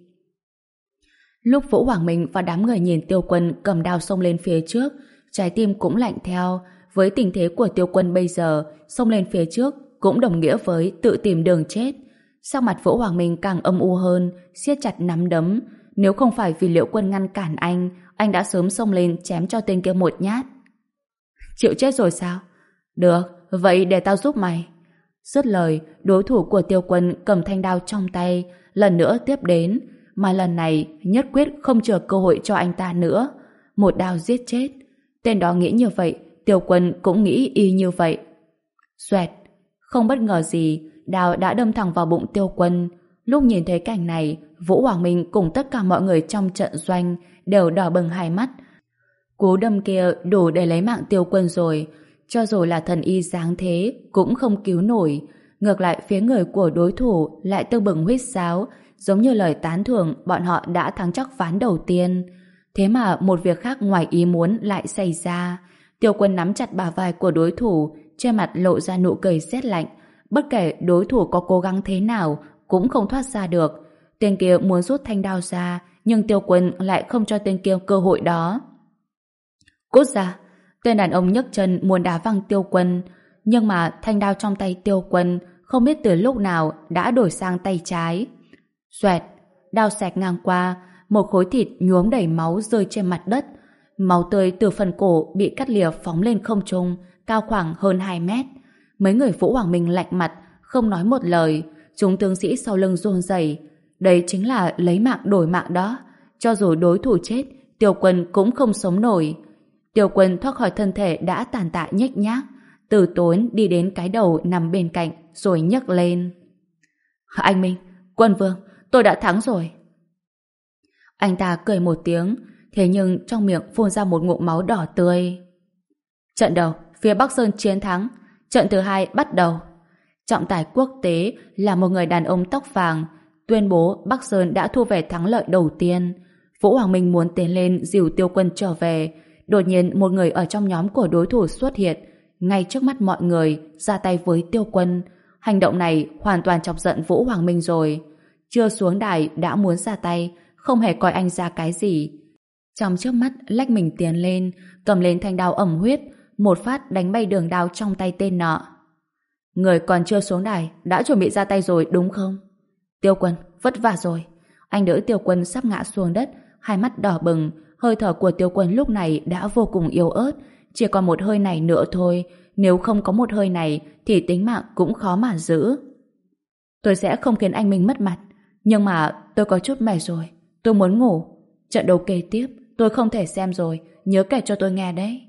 S1: Lúc Vũ Hoàng Minh và đám người nhìn Tiêu Quân cầm đao xông lên phía trước, trái tim cũng lạnh theo. Với tình thế của Tiêu Quân bây giờ, xông lên phía trước cũng đồng nghĩa với tự tìm đường chết. Sắc mặt Vũ Hoàng Minh càng âm u hơn, siết chặt nắm đấm. Nếu không phải vì Liễu Quân ngăn cản anh, anh đã sớm xông lên chém cho tên kia một nhát. Chịu chết rồi sao? Được, vậy để tao giúp mày. Dứt lời, đối thủ của Tiêu Quân cầm thanh đao trong tay, lần nữa tiếp đến, mà lần này nhất quyết không chờ cơ hội cho anh ta nữa. Một đao giết chết. Tên đó nghĩ như vậy, Tiêu Quân cũng nghĩ y như vậy. Xoẹt, không bất ngờ gì, đao đã đâm thẳng vào bụng Tiêu Quân. Lúc nhìn thấy cảnh này, Vũ Hoàng Minh cùng tất cả mọi người trong trận doanh đều đỏ bừng hai mắt. Cú đâm kia đủ để lấy mạng Tiêu Quân rồi, cho dù là thần y dáng thế cũng không cứu nổi. Ngược lại phía người của đối thủ lại tưng bừng huýt sáo, giống như lời tán thưởng bọn họ đã thắng chắc ván đầu tiên. Thế mà một việc khác ngoài ý muốn lại xảy ra. Tiêu Quân nắm chặt bả vai của đối thủ, trên mặt lộ ra nụ cười rét lạnh. Bất kể đối thủ có cố gắng thế nào cũng không thoát ra được. Tên kia muốn rút thanh đao ra, nhưng Tiêu Quân lại không cho tên kia cơ hội đó. Cút ra! Tên đàn ông nhấc chân muốn đá văng Tiêu Quân, nhưng mà thanh đao trong tay Tiêu Quân không biết từ lúc nào đã đổi sang tay trái. Xoẹt, đao xẹt ngang qua, một khối thịt nhuốm đầy máu rơi trên mặt đất. Máu tươi từ phần cổ bị cắt lìa phóng lên không trung, cao khoảng hơn hai mét. Mấy người Vũ Hoàng Minh lạnh mặt, không nói một lời. Chúng tướng sĩ sau lưng run rẩy. Đấy chính là lấy mạng đổi mạng đó. Cho dù đối thủ chết, Tiêu Quân cũng không sống nổi. Tiêu Quân thoát khỏi thân thể đã tàn tạ nhếch nhác, từ tốn đi đến cái đầu nằm bên cạnh rồi nhấc lên. Anh Minh, Quân Vương, tôi đã thắng rồi. Anh ta cười một tiếng, thế nhưng trong miệng phun ra một ngụm máu đỏ tươi. Trận đầu, phía Bắc Sơn chiến thắng. Trận thứ hai bắt đầu. Trọng tài quốc tế là một người đàn ông tóc vàng, tuyên bố Bắc Sơn đã thu về thắng lợi đầu tiên. Vũ Hoàng Minh muốn tiến lên dìu Tiêu Quân trở về. Đột nhiên một người ở trong nhóm của đối thủ xuất hiện, ngay trước mắt mọi người, ra tay với Tiêu Quân. Hành động này hoàn toàn chọc giận Vũ Hoàng Minh rồi. Chưa xuống đài đã muốn ra tay, không hề coi anh ra cái gì. Trong chớp mắt lách mình tiến lên, cầm lên thanh đao ẩm huyết, một phát đánh bay đường đao trong tay tên nọ. Người còn chưa xuống đài đã chuẩn bị ra tay rồi đúng không? Tiêu Quân, vất vả rồi. Anh đỡ Tiêu Quân sắp ngã xuống đất, hai mắt đỏ bừng. Hơi thở của Tiêu Quân lúc này đã vô cùng yếu ớt, chỉ còn một hơi này nữa thôi. Nếu không có một hơi này thì tính mạng cũng khó mà giữ. Tôi sẽ không khiến anh Minh mất mặt, nhưng mà tôi có chút mệt rồi. Tôi muốn ngủ. Trận đấu kế tiếp tôi không thể xem rồi, nhớ kể cho tôi nghe đấy.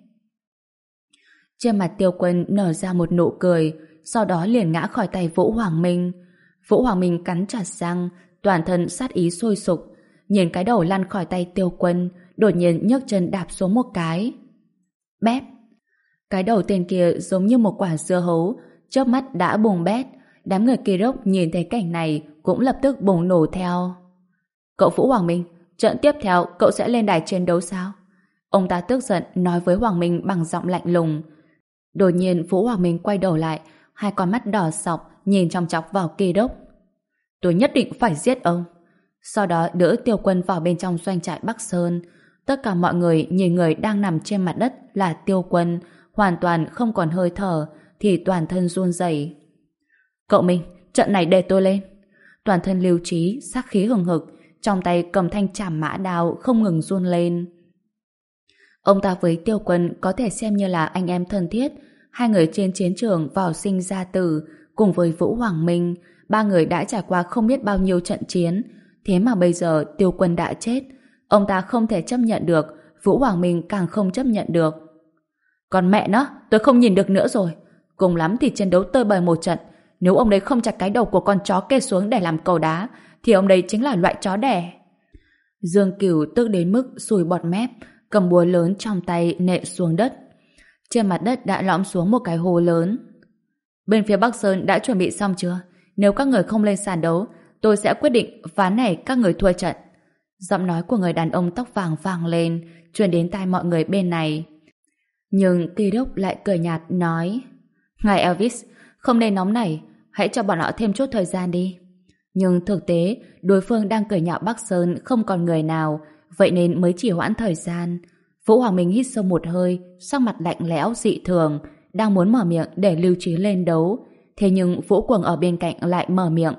S1: Trên mặt Tiêu Quân nở ra một nụ cười, sau đó liền ngã khỏi tay Vũ Hoàng Minh. Vũ Hoàng Minh cắn chặt răng, toàn thân sát ý sôi sục, nhìn cái đầu lăn khỏi tay Tiêu Quân, đột nhiên nhấc chân đạp xuống một cái. Bép! Cái đầu tên kia giống như một quả dưa hấu, chớp mắt đã bùng bét. Đám người Kirok nhìn thấy cảnh này cũng lập tức bùng nổ theo. Cậu Vũ Hoàng Minh, trận tiếp theo cậu sẽ lên đài chiến đấu sao? Ông ta tức giận nói với Hoàng Minh bằng giọng lạnh lùng. Đột nhiên Vũ Hoàng Minh quay đầu lại, hai con mắt đỏ sọc nhìn chòng chọc vào Kirok. Tôi nhất định phải giết ông. Sau đó đỡ Tiêu Quân vào bên trong doanh trại Bắc Sơn. Tất cả mọi người nhìn người đang nằm trên mặt đất là Tiêu Quân, hoàn toàn không còn hơi thở, thì toàn thân run rẩy. Cậu Minh, trận này để tôi lên. Toàn thân Lưu Trí sát khí hừng hực, trong tay cầm thanh trảm mã đao không ngừng run lên. Ông ta với Tiêu Quân có thể xem như là anh em thân thiết. Hai người trên chiến trường vào sinh ra tử, cùng với Vũ Hoàng Minh, ba người đã trải qua không biết bao nhiêu trận chiến. Thế mà bây giờ Tiêu Quân đã chết, ông ta không thể chấp nhận được, Vũ Hoàng Minh càng không chấp nhận được. Còn mẹ nó, tôi không nhìn được nữa rồi. Cùng lắm thì chiến đấu tơi bời một trận. Nếu ông đấy không chặt cái đầu của con chó kê xuống để làm cầu đá, thì ông đấy chính là loại chó đẻ. Dương Cửu tức đến mức sùi bọt mép, cầm búa lớn trong tay nện xuống đất. Trên mặt đất đã lõm xuống một cái hố lớn. Bên phía Bắc Sơn đã chuẩn bị xong chưa? Nếu các người không lên sàn đấu, tôi sẽ quyết định ván này các người thua trận. Giọng nói của người đàn ông tóc vàng vang lên, truyền đến tai mọi người bên này. Nhưng Kirok lại cười nhạt nói: Ngài Elvis, không nên nóng nảy, hãy cho bọn họ thêm chút thời gian đi. Nhưng thực tế, đối phương đang cười nhạo Bắc Sơn không còn người nào, vậy nên mới chỉ hoãn thời gian. Vũ Hoàng Minh hít sâu một hơi, sắc mặt lạnh lẽo dị thường, đang muốn mở miệng để Lưu Trí lên đấu. Thế nhưng Vũ Cuồng ở bên cạnh lại mở miệng.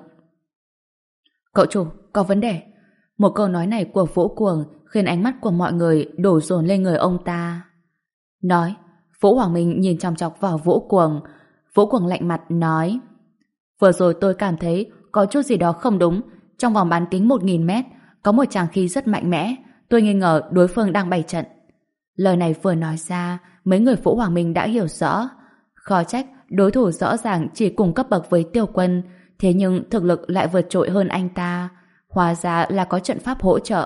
S1: Cậu chủ, có vấn đề. Một câu nói này của Vũ Cuồng khiến ánh mắt của mọi người đổ dồn lên người ông ta. Nói, Vũ Hoàng Minh nhìn chòng chọc vào Vũ Cuồng. Vũ Cuồng lạnh mặt nói: Vừa rồi tôi cảm thấy có chút gì đó không đúng. Trong vòng bán kính một nghìn mét có một tràng khí rất mạnh mẽ. Tôi nghi ngờ đối phương đang bày trận. Lời này vừa nói ra, mấy người Vũ Hoàng Minh đã hiểu rõ. Khó trách đối thủ rõ ràng chỉ cùng cấp bậc với Tiêu Quân, thế nhưng thực lực lại vượt trội hơn anh ta. Hóa ra là có trận pháp hỗ trợ.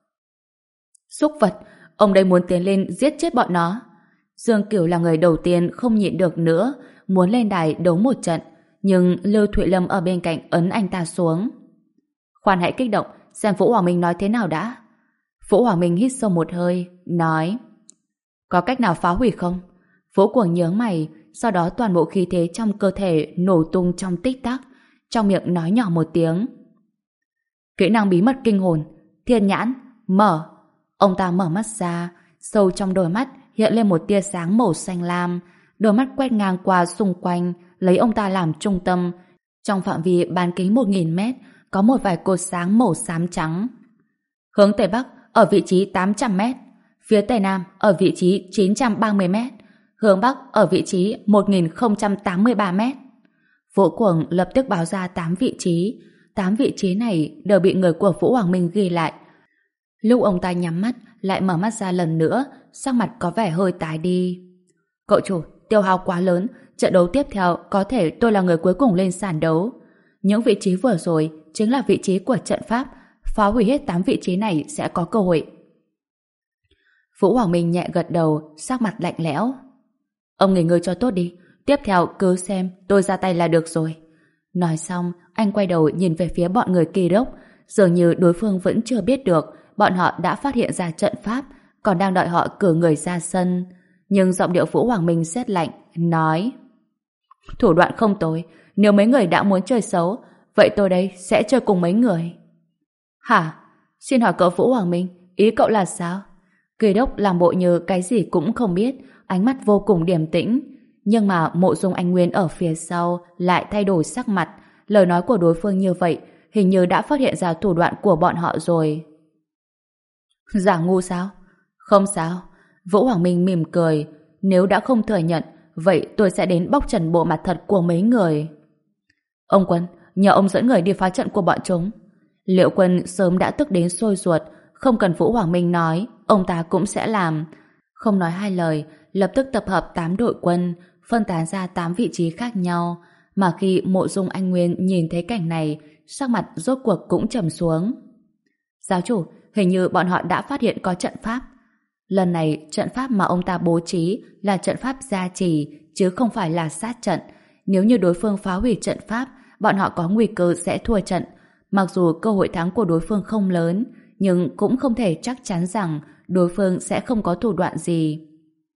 S1: Xúc vật, ông đây muốn tiến lên giết chết bọn nó. Dương Cửu là người đầu tiên không nhịn được nữa, muốn lên đài đấu một trận, nhưng Lưu Thụy Lâm ở bên cạnh ấn anh ta xuống. Khoan hãy kích động, xem Vũ Hoàng Minh nói thế nào đã. Vũ Hoàng Minh hít sâu một hơi, nói: Có cách nào phá hủy không? Vũ Cuồng nhớ mày, sau đó toàn bộ khí thế trong cơ thể nổ tung trong tích tắc, trong miệng nói nhỏ một tiếng: Kỹ năng bí mật kinh hồn, thiên nhãn, mở. Ông ta mở mắt ra, sâu trong đôi mắt hiện lên một tia sáng màu xanh lam, đôi mắt quét ngang qua xung quanh, lấy ông ta làm trung tâm. Trong phạm vi bán kính một nghìn mét có một vài cột sáng màu xám trắng. Hướng Tây Bắc ở vị trí tám trăm mét, phía Tây Nam ở vị trí chín trăm ba mươi mét, Hướng Bắc ở vị trí một nghìn không trăm tám mươi ba mét. Vũ Cuồng lập tức báo ra tám vị trí. tám vị trí này đều bị người của Vũ Hoàng Minh ghi lại. Lúc ông ta nhắm mắt, lại mở mắt ra lần nữa, sắc mặt có vẻ hơi tái đi. Cậu chủ, tiêu hao quá lớn, trận đấu tiếp theo có thể tôi là người cuối cùng lên sàn đấu. Những vị trí vừa rồi chính là vị trí của trận pháp, phá hủy hết tám vị trí này sẽ có cơ hội. Vũ Hoàng Minh nhẹ gật đầu, sắc mặt lạnh lẽo. Ông nghỉ ngơi cho tốt đi, tiếp theo cứ xem tôi ra tay là được rồi. Nói xong, anh quay đầu nhìn về phía bọn người Kỳ Đốc, dường như đối phương vẫn chưa biết được bọn họ đã phát hiện ra trận pháp, còn đang đợi họ cử người ra sân. Nhưng giọng điệu Vũ Hoàng Minh sét lạnh, nói: thủ đoạn không tồi, nếu mấy người đã muốn chơi xấu, vậy tôi đây sẽ chơi cùng mấy người. Hả? Xin hỏi cậu Vũ Hoàng Minh, ý cậu là sao? Kỳ Đốc làm bộ như cái gì cũng không biết, ánh mắt vô cùng điềm tĩnh. Nhưng mà Mộ Dung Anh Nguyên ở phía sau lại thay đổi sắc mặt. Lời nói của đối phương như vậy hình như đã phát hiện ra thủ đoạn của bọn họ rồi. Giả ngu sao? Không sao. Vũ Hoàng Minh mỉm cười. Nếu đã không thừa nhận, vậy tôi sẽ đến bóc trần bộ mặt thật của mấy người. Ông Quân, nhờ ông dẫn người đi phá trận của bọn chúng. Liệu Quân sớm đã tức đến sôi ruột, không cần Vũ Hoàng Minh nói, ông ta cũng sẽ làm. Không nói hai lời, lập tức tập hợp tám đội quân, phân tán ra tám vị trí khác nhau. Mà khi Mộ Dung Anh Nguyên nhìn thấy cảnh này, sắc mặt rốt cuộc cũng trầm xuống. Giáo chủ, hình như bọn họ đã phát hiện có trận pháp. Lần này, trận pháp mà ông ta bố trí là trận pháp gia trì, chứ không phải là sát trận. Nếu như đối phương phá hủy trận pháp, bọn họ có nguy cơ sẽ thua trận. Mặc dù cơ hội thắng của đối phương không lớn, nhưng cũng không thể chắc chắn rằng đối phương sẽ không có thủ đoạn gì.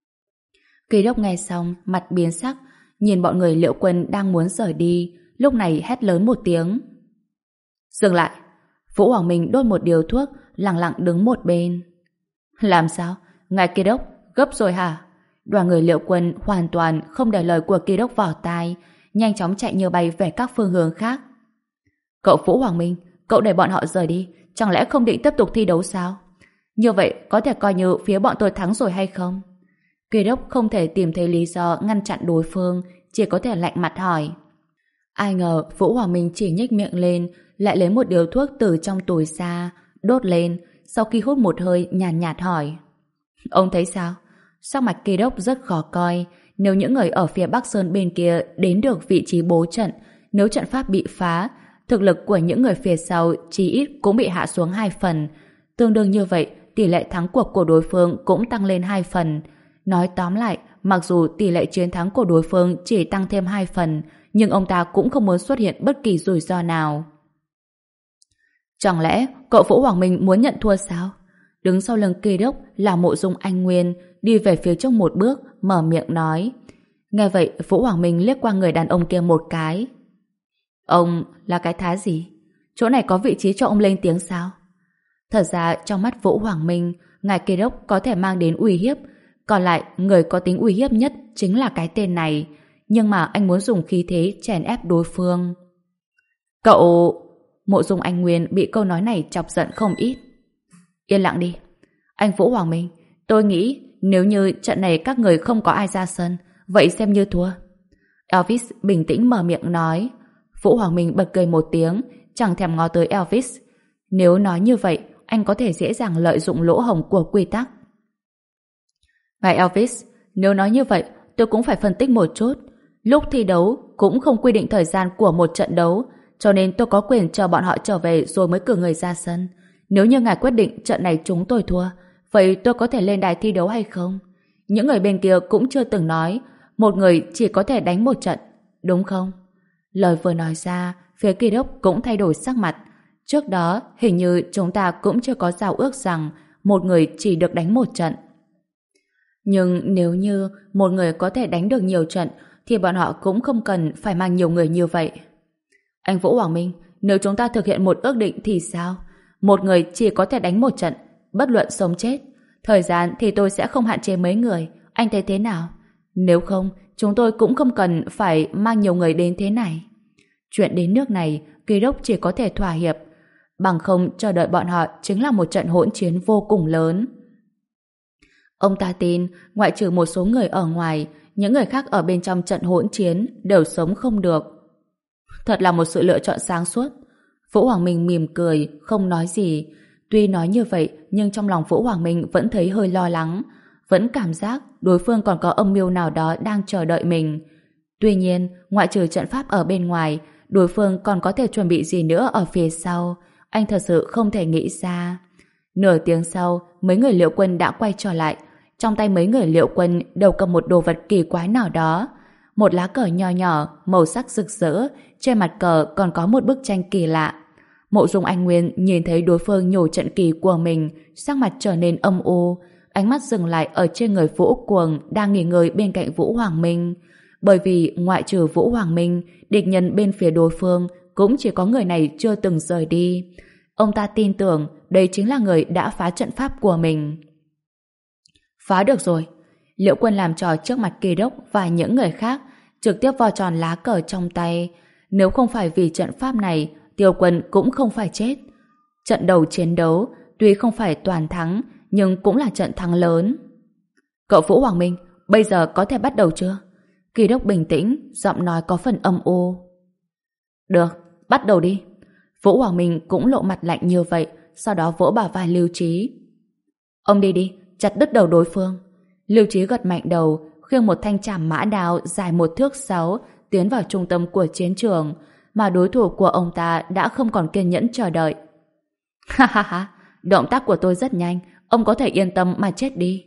S1: Kỳ Đốc nghe xong, mặt biến sắc, nhìn bọn người Liệu Quân đang muốn rời đi, lúc này hét lớn một tiếng. Dừng lại! Vũ Hoàng Minh đốt một điếu thuốc, lặng lặng đứng một bên. Làm sao? Ngài Kỳ Đốc, gấp rồi hả? Đoàn người Liệu Quân hoàn toàn không để lời của Kỳ Đốc vào tai, nhanh chóng chạy như bay về các phương hướng khác. Cậu Vũ Hoàng Minh, cậu để bọn họ rời đi, chẳng lẽ không định tiếp tục thi đấu sao? Như vậy có thể coi như phía bọn tôi thắng rồi hay không? Kỳ Đốc không thể tìm thấy lý do ngăn chặn đối phương, chỉ có thể lạnh mặt hỏi. Ai ngờ Vũ Hoàng Minh chỉ nhếch miệng lên, lại lấy một điếu thuốc từ trong túi ra, đốt lên, sau khi hút một hơi nhàn nhạt, nhạt hỏi. Ông thấy sao? Sắc mặt Kỳ Đốc rất khó coi, nếu những người ở phía Bắc Sơn bên kia đến được vị trí bố trận, nếu trận pháp bị phá, thực lực của những người phía sau chỉ ít cũng bị hạ xuống hai phần. Tương đương như vậy, tỷ lệ thắng cuộc của đối phương cũng tăng lên hai phần. Nói tóm lại, mặc dù tỷ lệ chiến thắng của đối phương chỉ tăng thêm hai phần, nhưng ông ta cũng không muốn xuất hiện bất kỳ rủi ro nào. Chẳng lẽ cậu Vũ Hoàng Minh muốn nhận thua sao? Đứng sau lưng Kỳ Đốc là Mộ Dung Anh Nguyên, đi về phía trước một bước, mở miệng nói. Nghe vậy, Vũ Hoàng Minh liếc qua người đàn ông kia một cái. Ông là cái thá gì? Chỗ này có vị trí cho ông lên tiếng sao? Thật ra trong mắt Vũ Hoàng Minh, ngài Kỳ Đốc có thể mang đến uy hiếp, còn lại người có tính uy hiếp nhất chính là cái tên này, nhưng mà anh muốn dùng khí thế chèn ép đối phương. Cậu... Mộ Dung Anh Nguyên bị câu nói này chọc giận không ít. Yên lặng đi. Anh Vũ Hoàng Minh, tôi nghĩ nếu như trận này các người không có ai ra sân, vậy xem như thua. Elvis bình tĩnh mở miệng nói. Vũ Hoàng Minh bật cười một tiếng, chẳng thèm ngó tới Elvis. Nếu nói như vậy, anh có thể dễ dàng lợi dụng lỗ hổng của quy tắc. Ngài Elvis, nếu nói như vậy, tôi cũng phải phân tích một chút. Lúc thi đấu cũng không quy định thời gian của một trận đấu, cho nên tôi có quyền chờ bọn họ trở về rồi mới cử người ra sân. Nếu như ngài quyết định trận này chúng tôi thua, vậy tôi có thể lên đài thi đấu hay không? Những người bên kia cũng chưa từng nói, một người chỉ có thể đánh một trận, đúng không? Lời vừa nói ra, phía Kỳ Đốc cũng thay đổi sắc mặt. Trước đó, hình như chúng ta cũng chưa có giao ước rằng một người chỉ được đánh một trận. Nhưng nếu như một người có thể đánh được nhiều trận, thì bọn họ cũng không cần phải mang nhiều người như vậy. Anh Vũ Hoàng Minh, nếu chúng ta thực hiện một ước định thì sao? Một người chỉ có thể đánh một trận, bất luận sống chết. Thời gian thì tôi sẽ không hạn chế mấy người. Anh thấy thế nào? Nếu không, chúng tôi cũng không cần phải mang nhiều người đến thế này. Chuyện đến nước này, Kỳ Đốc chỉ có thể thỏa hiệp. Bằng không, chờ đợi bọn họ chính là một trận hỗn chiến vô cùng lớn. Ông ta tin, ngoại trừ một số người ở ngoài, những người khác ở bên trong trận hỗn chiến đều sống không được. Thật là một sự lựa chọn sáng suốt. Vũ Hoàng Minh mỉm cười, không nói gì. Tuy nói như vậy, nhưng trong lòng Vũ Hoàng Minh vẫn thấy hơi lo lắng, vẫn cảm giác đối phương còn có âm mưu nào đó đang chờ đợi mình. Tuy nhiên, ngoại trừ trận pháp ở bên ngoài, đối phương còn có thể chuẩn bị gì nữa ở phía sau, anh thật sự không thể nghĩ ra. Nửa tiếng sau, mấy người Liệu Quân đã quay trở lại. Trong tay mấy người Liệu Quân đều cầm một đồ vật kỳ quái nào đó. Một lá cờ nho nhỏ, màu sắc rực rỡ, trên mặt cờ còn có một bức tranh kỳ lạ. Mộ Dung Anh Nguyên nhìn thấy đối phương nhổ trận kỳ của mình, sắc mặt trở nên âm u, ánh mắt dừng lại ở trên người Vũ Cuồng đang nghỉ ngơi bên cạnh Vũ Hoàng Minh. Bởi vì ngoại trừ Vũ Hoàng Minh, địch nhân bên phía đối phương cũng chỉ có người này chưa từng rời đi. Ông ta tin tưởng đây chính là người đã phá trận pháp của mình. Phá được rồi. Liễu Quân làm trò trước mặt Kỳ Đốc và những người khác, trực tiếp vo tròn lá cờ trong tay. Nếu không phải vì trận pháp này, Tiêu Quân cũng không phải chết. Trận đầu chiến đấu, tuy không phải toàn thắng, nhưng cũng là trận thắng lớn. Cậu Vũ Hoàng Minh, bây giờ có thể bắt đầu chưa? Kỳ Đốc bình tĩnh, giọng nói có phần âm u. Được, bắt đầu đi. Vũ Hoàng Minh cũng lộ mặt lạnh như vậy, sau đó vỗ bả vai Lưu Trí. Ông đi đi, chặt đứt đầu đối phương. Lưu Trí gật mạnh đầu, khiêng một thanh trảm mã đao dài một thước sáu tiến vào trung tâm của chiến trường, mà đối thủ của ông ta đã không còn kiên nhẫn chờ đợi. Ha ha ha, động tác của tôi rất nhanh, ông có thể yên tâm mà chết đi.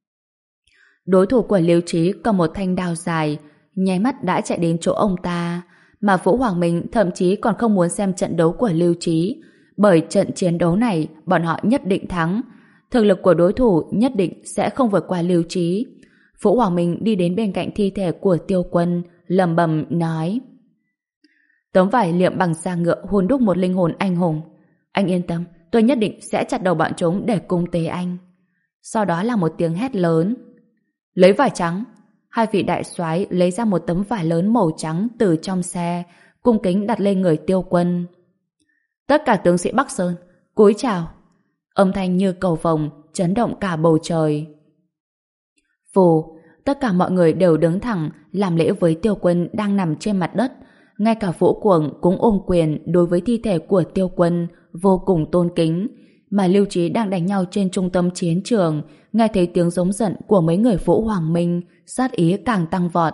S1: Đối thủ của Lưu Trí cầm một thanh đao dài, nháy mắt đã chạy đến chỗ ông ta, mà Vũ Hoàng Minh thậm chí còn không muốn xem trận đấu của Lưu Trí, bởi trận chiến đấu này bọn họ nhất định thắng. Thực lực của đối thủ nhất định sẽ không vượt qua Lưu Trí. Vũ Hoàng Minh đi đến bên cạnh thi thể của Tiêu Quân, lẩm bẩm nói: Tấm vải liệm bằng da ngựa hun đúc một linh hồn anh hùng. Anh yên tâm, tôi nhất định sẽ chặt đầu bọn chúng để cung tế anh. Sau đó là một tiếng hét lớn. Lấy vải trắng. Hai vị đại soái lấy ra một tấm vải lớn màu trắng từ trong xe, cung kính đặt lên người Tiêu Quân. Tất cả tướng sĩ Bắc Sơn, cúi chào. Âm thanh như cầu vồng, chấn động cả bầu trời. Phù, tất cả mọi người đều đứng thẳng làm lễ với Tiêu Quân đang nằm trên mặt đất. Ngay cả Vũ Cuồng cũng ôm quyền đối với thi thể của Tiêu Quân, vô cùng tôn kính. Mà Lưu Trí đang đánh nhau trên trung tâm chiến trường, nghe thấy tiếng giống giận của mấy người Vũ Hoàng Minh, sát ý càng tăng vọt.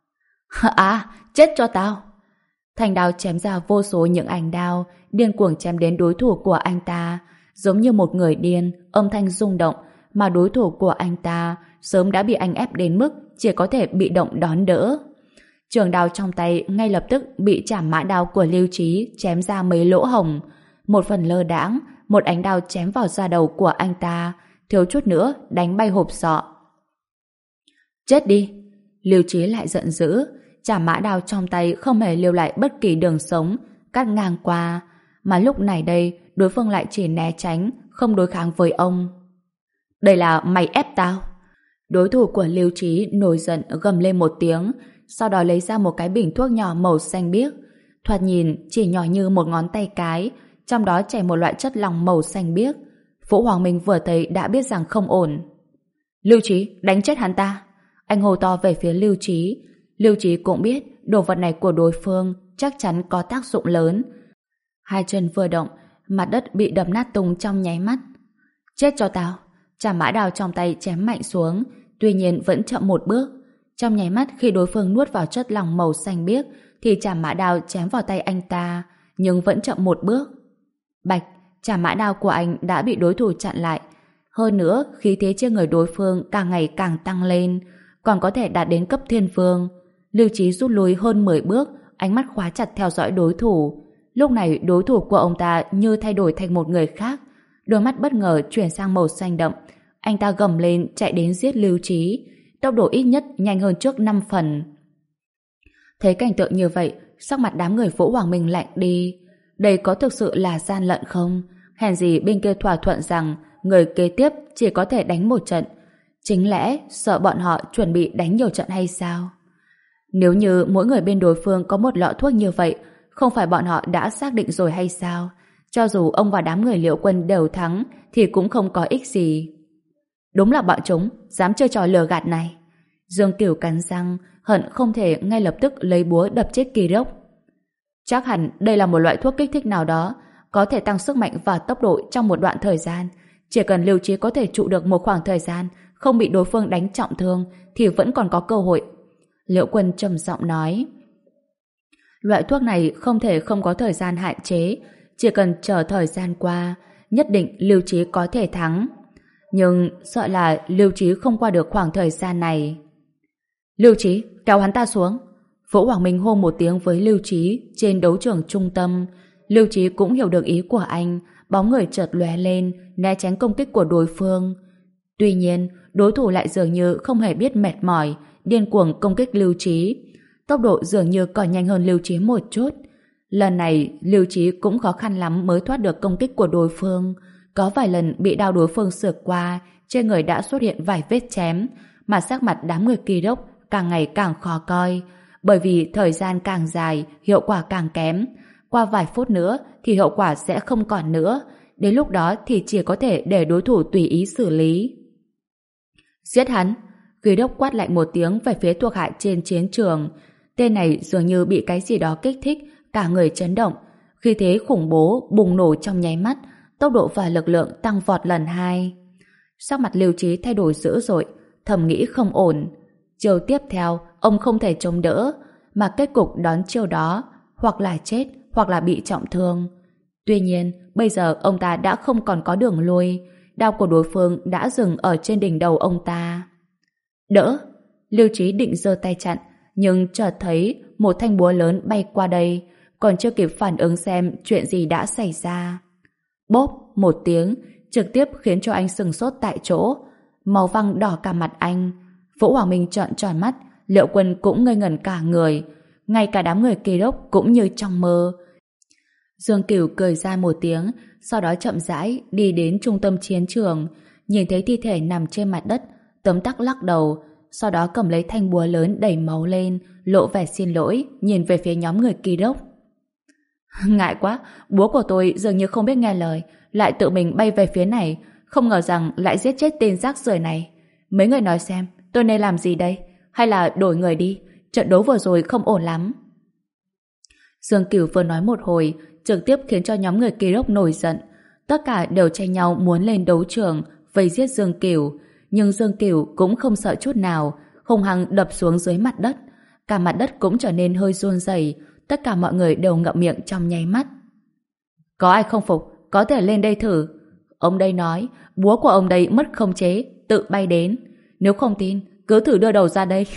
S1: À, chết cho tao! Thanh đao chém ra vô số những ánh đao, điên cuồng chém đến đối thủ của anh ta, giống như một người điên, âm thanh rung động, mà đối thủ của anh ta sớm đã bị anh ép đến mức chỉ có thể bị động đón đỡ. Trường đao trong tay ngay lập tức bị chảm mã đao của Lưu Trí chém ra mấy lỗ hổng. Một phần lơ đãng, một ánh đao chém vào da đầu của anh ta, thiếu chút nữa đánh bay hộp sọ. Chết đi! Lưu Trí lại giận dữ, chảm mã đao trong tay không hề lưu lại bất kỳ đường sống, cắt ngang qua. Mà lúc này đây, đối phương lại chỉ né tránh, không đối kháng với ông. Đây là mày ép tao! Đối thủ của Lưu Trí nổi giận gầm lên một tiếng, sau đó lấy ra một cái bình thuốc nhỏ màu xanh biếc. Thoạt nhìn chỉ nhỏ như một ngón tay cái, trong đó chảy một loại chất lỏng màu xanh biếc. Vũ Hoàng Minh vừa thấy đã biết rằng không ổn. Lưu Trí, đánh chết hắn ta! Anh hô to về phía Lưu Trí. Lưu Trí cũng biết đồ vật này của đối phương chắc chắn có tác dụng lớn. Hai chân vừa động, mặt đất bị đập nát tung trong nháy mắt. Chết cho tao! Chảm mã đao trong tay chém mạnh xuống, tuy nhiên vẫn chậm một bước. Trong nháy mắt khi đối phương nuốt vào chất lỏng màu xanh biếc thì chảm mã đao chém vào tay anh ta, nhưng vẫn chậm một bước. Bạch, chảm mã đao của anh đã bị đối thủ chặn lại. Hơn nữa, khí thế trên người đối phương càng ngày càng tăng lên, còn có thể đạt đến cấp thiên vương. Lưu Trí rút lui hơn mười bước, ánh mắt khóa chặt theo dõi đối thủ. Lúc này đối thủ của ông ta như thay đổi thành một người khác, đôi mắt bất ngờ chuyển sang màu xanh đậm. Anh ta gầm lên chạy đến giết Lưu Trí, tốc độ ít nhất nhanh hơn trước năm phần. Thấy cảnh tượng như vậy, sắc mặt đám người Vũ Hoàng Minh lạnh đi. Đây có thực sự là gian lận không? Hèn gì bên kia thỏa thuận rằng người kế tiếp chỉ có thể đánh một trận. Chính lẽ sợ bọn họ chuẩn bị đánh nhiều trận hay sao? Nếu như mỗi người bên đối phương có một lọ thuốc như vậy, không phải bọn họ đã xác định rồi hay sao? Cho dù ông và đám người Liễu Quân đều thắng thì cũng không có ích gì. Đúng là bọn chúng dám chơi trò lừa gạt này. Dương Cửu cắn răng, hận không thể ngay lập tức lấy búa đập chết Kỳ Đốc. Chắc hẳn đây là một loại thuốc kích thích nào đó, có thể tăng sức mạnh và tốc độ trong một đoạn thời gian. Chỉ cần Lưu Trí có thể trụ được một khoảng thời gian, không bị đối phương đánh trọng thương, thì vẫn còn có cơ hội. Liễu Quân trầm giọng nói. Loại thuốc này không thể không có thời gian hạn chế, chỉ cần chờ thời gian qua, nhất định Lưu Trí có thể thắng. Nhưng sợ là Lưu Trí không qua được khoảng thời gian này. Lưu Trí, kéo hắn ta xuống. Vũ Hoàng Minh hô một tiếng với Lưu Trí trên đấu trường trung tâm. Lưu Trí cũng hiểu được ý của anh, bóng người chợt lóe lên, né tránh công kích của đối phương. Tuy nhiên, đối thủ lại dường như không hề biết mệt mỏi, điên cuồng công kích Lưu Trí. Tốc độ dường như còn nhanh hơn Lưu Trí một chút. Lần này, Lưu Trí cũng khó khăn lắm mới thoát được công kích của đối phương. Có vài lần bị đao đối phương sượt qua, trên người đã xuất hiện vài vết chém, mà sắc mặt đám người Kỳ Đốc càng ngày càng khó coi. Bởi vì thời gian càng dài, hiệu quả càng kém. Qua vài phút nữa thì hiệu quả sẽ không còn nữa. Đến lúc đó thì chỉ có thể để đối thủ tùy ý xử lý. Giết hắn! Kỳ Đốc quát lạnh một tiếng về phía thuộc hạ trên chiến trường. Tên này dường như bị cái gì đó kích thích, cả người chấn động. Khí thế khủng bố bùng nổ trong nháy mắt, tốc độ và lực lượng tăng vọt lần hai. Sắc mặt Lưu Trí thay đổi dữ dội, thầm nghĩ không ổn. Chiều tiếp theo, ông không thể chống đỡ, mà kết cục đón chiêu đó, hoặc là chết, hoặc là bị trọng thương. Tuy nhiên, bây giờ ông ta đã không còn có đường lui, đao của đối phương đã dừng ở trên đỉnh đầu ông ta. Đỡ! Lưu Trí định giơ tay chặn, nhưng chợt thấy một thanh búa lớn bay qua đây, còn chưa kịp phản ứng xem chuyện gì đã xảy ra. Bốp một tiếng, trực tiếp khiến cho anh sừng sốt tại chỗ, máu văng đỏ cả mặt anh. Vũ Hoàng Minh trợn tròn mắt, Liễu Quân cũng ngây ngẩn cả người, ngay cả đám người Kỳ Đốc cũng như trong mơ. Dương Cửu cười ra một tiếng, sau đó chậm rãi đi đến trung tâm chiến trường, nhìn thấy thi thể nằm trên mặt đất, tấm tắc lắc đầu, sau đó cầm lấy thanh búa lớn đẩy máu lên, lộ vẻ xin lỗi, nhìn về phía nhóm người Kỳ Đốc. Ngại quá, búa của tôi dường như không biết nghe lời, lại tự mình bay về phía này, không ngờ rằng lại giết chết tên rác rưởi này. Mấy người nói xem, tôi nên làm gì đây? Hay là đổi người đi? Trận đấu vừa rồi không ổn lắm. Dương Cửu vừa nói một hồi, trực tiếp khiến cho nhóm người Kỳ Đốc nổi giận. Tất cả đều tranh nhau muốn lên đấu trường, vây giết Dương Cửu. Nhưng Dương Cửu cũng không sợ chút nào, hung hăng đập xuống dưới mặt đất. Cả mặt đất cũng trở nên hơi run rẩy, tất cả mọi người đều ngậm miệng trong nháy mắt. Có ai không phục, có thể lên đây thử. Ông đây nói, búa của ông đây mất khống chế, tự bay đến. Nếu không tin, cứ thử đưa đầu ra đây.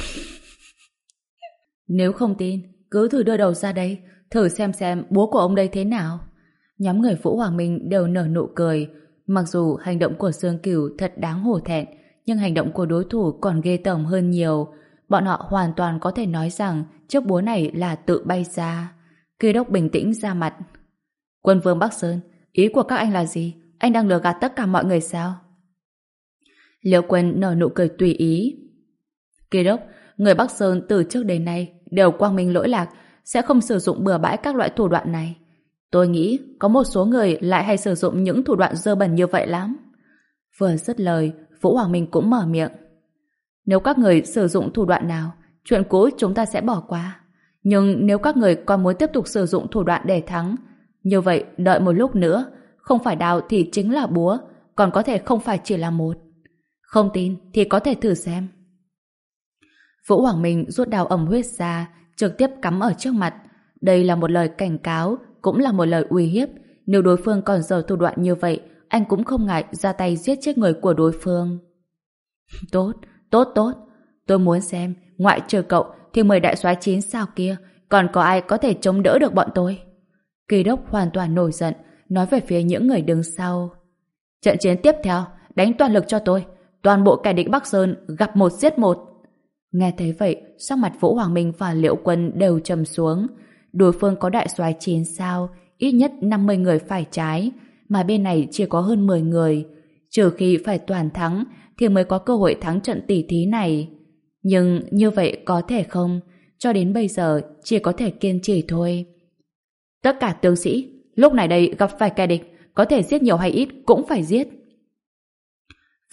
S1: Nếu không tin, cứ thử đưa đầu ra đây, thử xem xem búa của ông đây thế nào. Nhóm người Vũ Hoàng Minh đều nở nụ cười. Mặc dù hành động của Dương Cửu thật đáng hổ thẹn, nhưng hành động của đối thủ còn ghê tởm hơn nhiều. Bọn họ hoàn toàn có thể nói rằng chiếc búa này là tự bay ra. Kỳ Đốc bình tĩnh ra mặt. Quân vương Bắc Sơn, ý của các anh là gì? Anh đang lừa gạt tất cả mọi người sao? Liễu Quân nở nụ cười tùy ý. Kỳ Đốc, người Bắc Sơn từ trước đến nay đều quang minh lỗi lạc, sẽ không sử dụng bừa bãi các loại thủ đoạn này. Tôi nghĩ có một số người lại hay sử dụng những thủ đoạn dơ bẩn như vậy lắm. Vừa dứt lời, Vũ Hoàng Minh cũng mở miệng. Nếu các người sử dụng thủ đoạn nào, chuyện cũ chúng ta sẽ bỏ qua. Nhưng nếu các người còn muốn tiếp tục sử dụng thủ đoạn để thắng, như vậy đợi một lúc nữa, không phải đao thì chính là búa, còn có thể không phải chỉ là một. Không tin thì có thể thử xem. Vũ Hoàng Minh rút đao ẩm huyết ra, trực tiếp cắm ở trước mặt. Đây là một lời cảnh cáo, cũng là một lời uy hiếp. Nếu đối phương còn giở thủ đoạn như vậy, anh cũng không ngại ra tay giết chết người của đối phương. Tốt, tốt, tốt. Tôi muốn xem, ngoại trừ cậu thì mười đại soái chín sao kia, còn có ai có thể chống đỡ được bọn tôi? Kỳ Đốc hoàn toàn nổi giận, nói về phía những người đứng sau. Trận chiến tiếp theo, đánh toàn lực cho tôi. Toàn bộ kẻ địch Bắc Sơn gặp một giết một. Nghe thấy vậy, sắc mặt Vũ Hoàng Minh và Liễu Quân đều trầm xuống. Đối phương có đại soái chín sao, ít nhất năm mươi người phải trái, mà bên này chỉ có hơn mười người. Trừ khi phải toàn thắng, thì mới có cơ hội thắng trận tỷ thí này. Nhưng như vậy có thể không? Cho đến bây giờ chỉ có thể kiên trì thôi. Tất cả tướng sĩ, lúc này đây gặp phải kẻ địch, có thể giết nhiều hay ít cũng phải giết.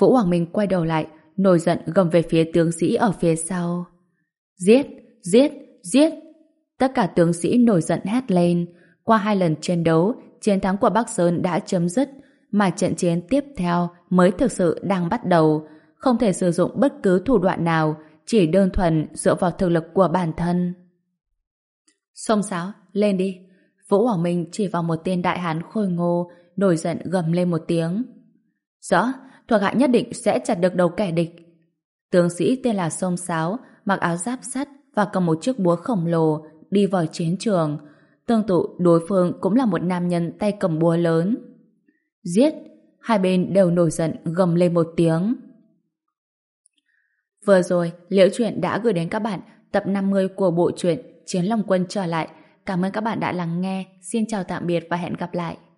S1: Vũ Hoàng Minh quay đầu lại, nổi giận gầm về phía tướng sĩ ở phía sau. Giết! Giết! Giết! Tất cả tướng sĩ nổi giận hét lên. Qua hai lần chiến đấu, chiến thắng của Bắc Sơn đã chấm dứt, mà trận chiến tiếp theo mới thực sự đang bắt đầu. Không thể sử dụng bất cứ thủ đoạn nào, chỉ đơn thuần dựa vào thực lực của bản thân. Xông xáo, lên đi! Vũ Hoàng Minh chỉ vào một tên đại hán khôi ngô, nổi giận gầm lên một tiếng. Rõ, thuộc hạ nhất định sẽ chặt được đầu kẻ địch. Tướng sĩ tên là Xông Xáo, mặc áo giáp sắt và cầm một chiếc búa khổng lồ, đi vào chiến trường. Tương tự đối phương cũng là một nam nhân tay cầm búa lớn. Giết! Hai bên đều nổi giận gầm lên một tiếng. Vừa rồi, Liễu Chuyện đã gửi đến các bạn tập năm mươi của bộ truyện Chiến Long Quân trở lại. Cảm ơn các bạn đã lắng nghe. Xin chào tạm biệt và hẹn gặp lại.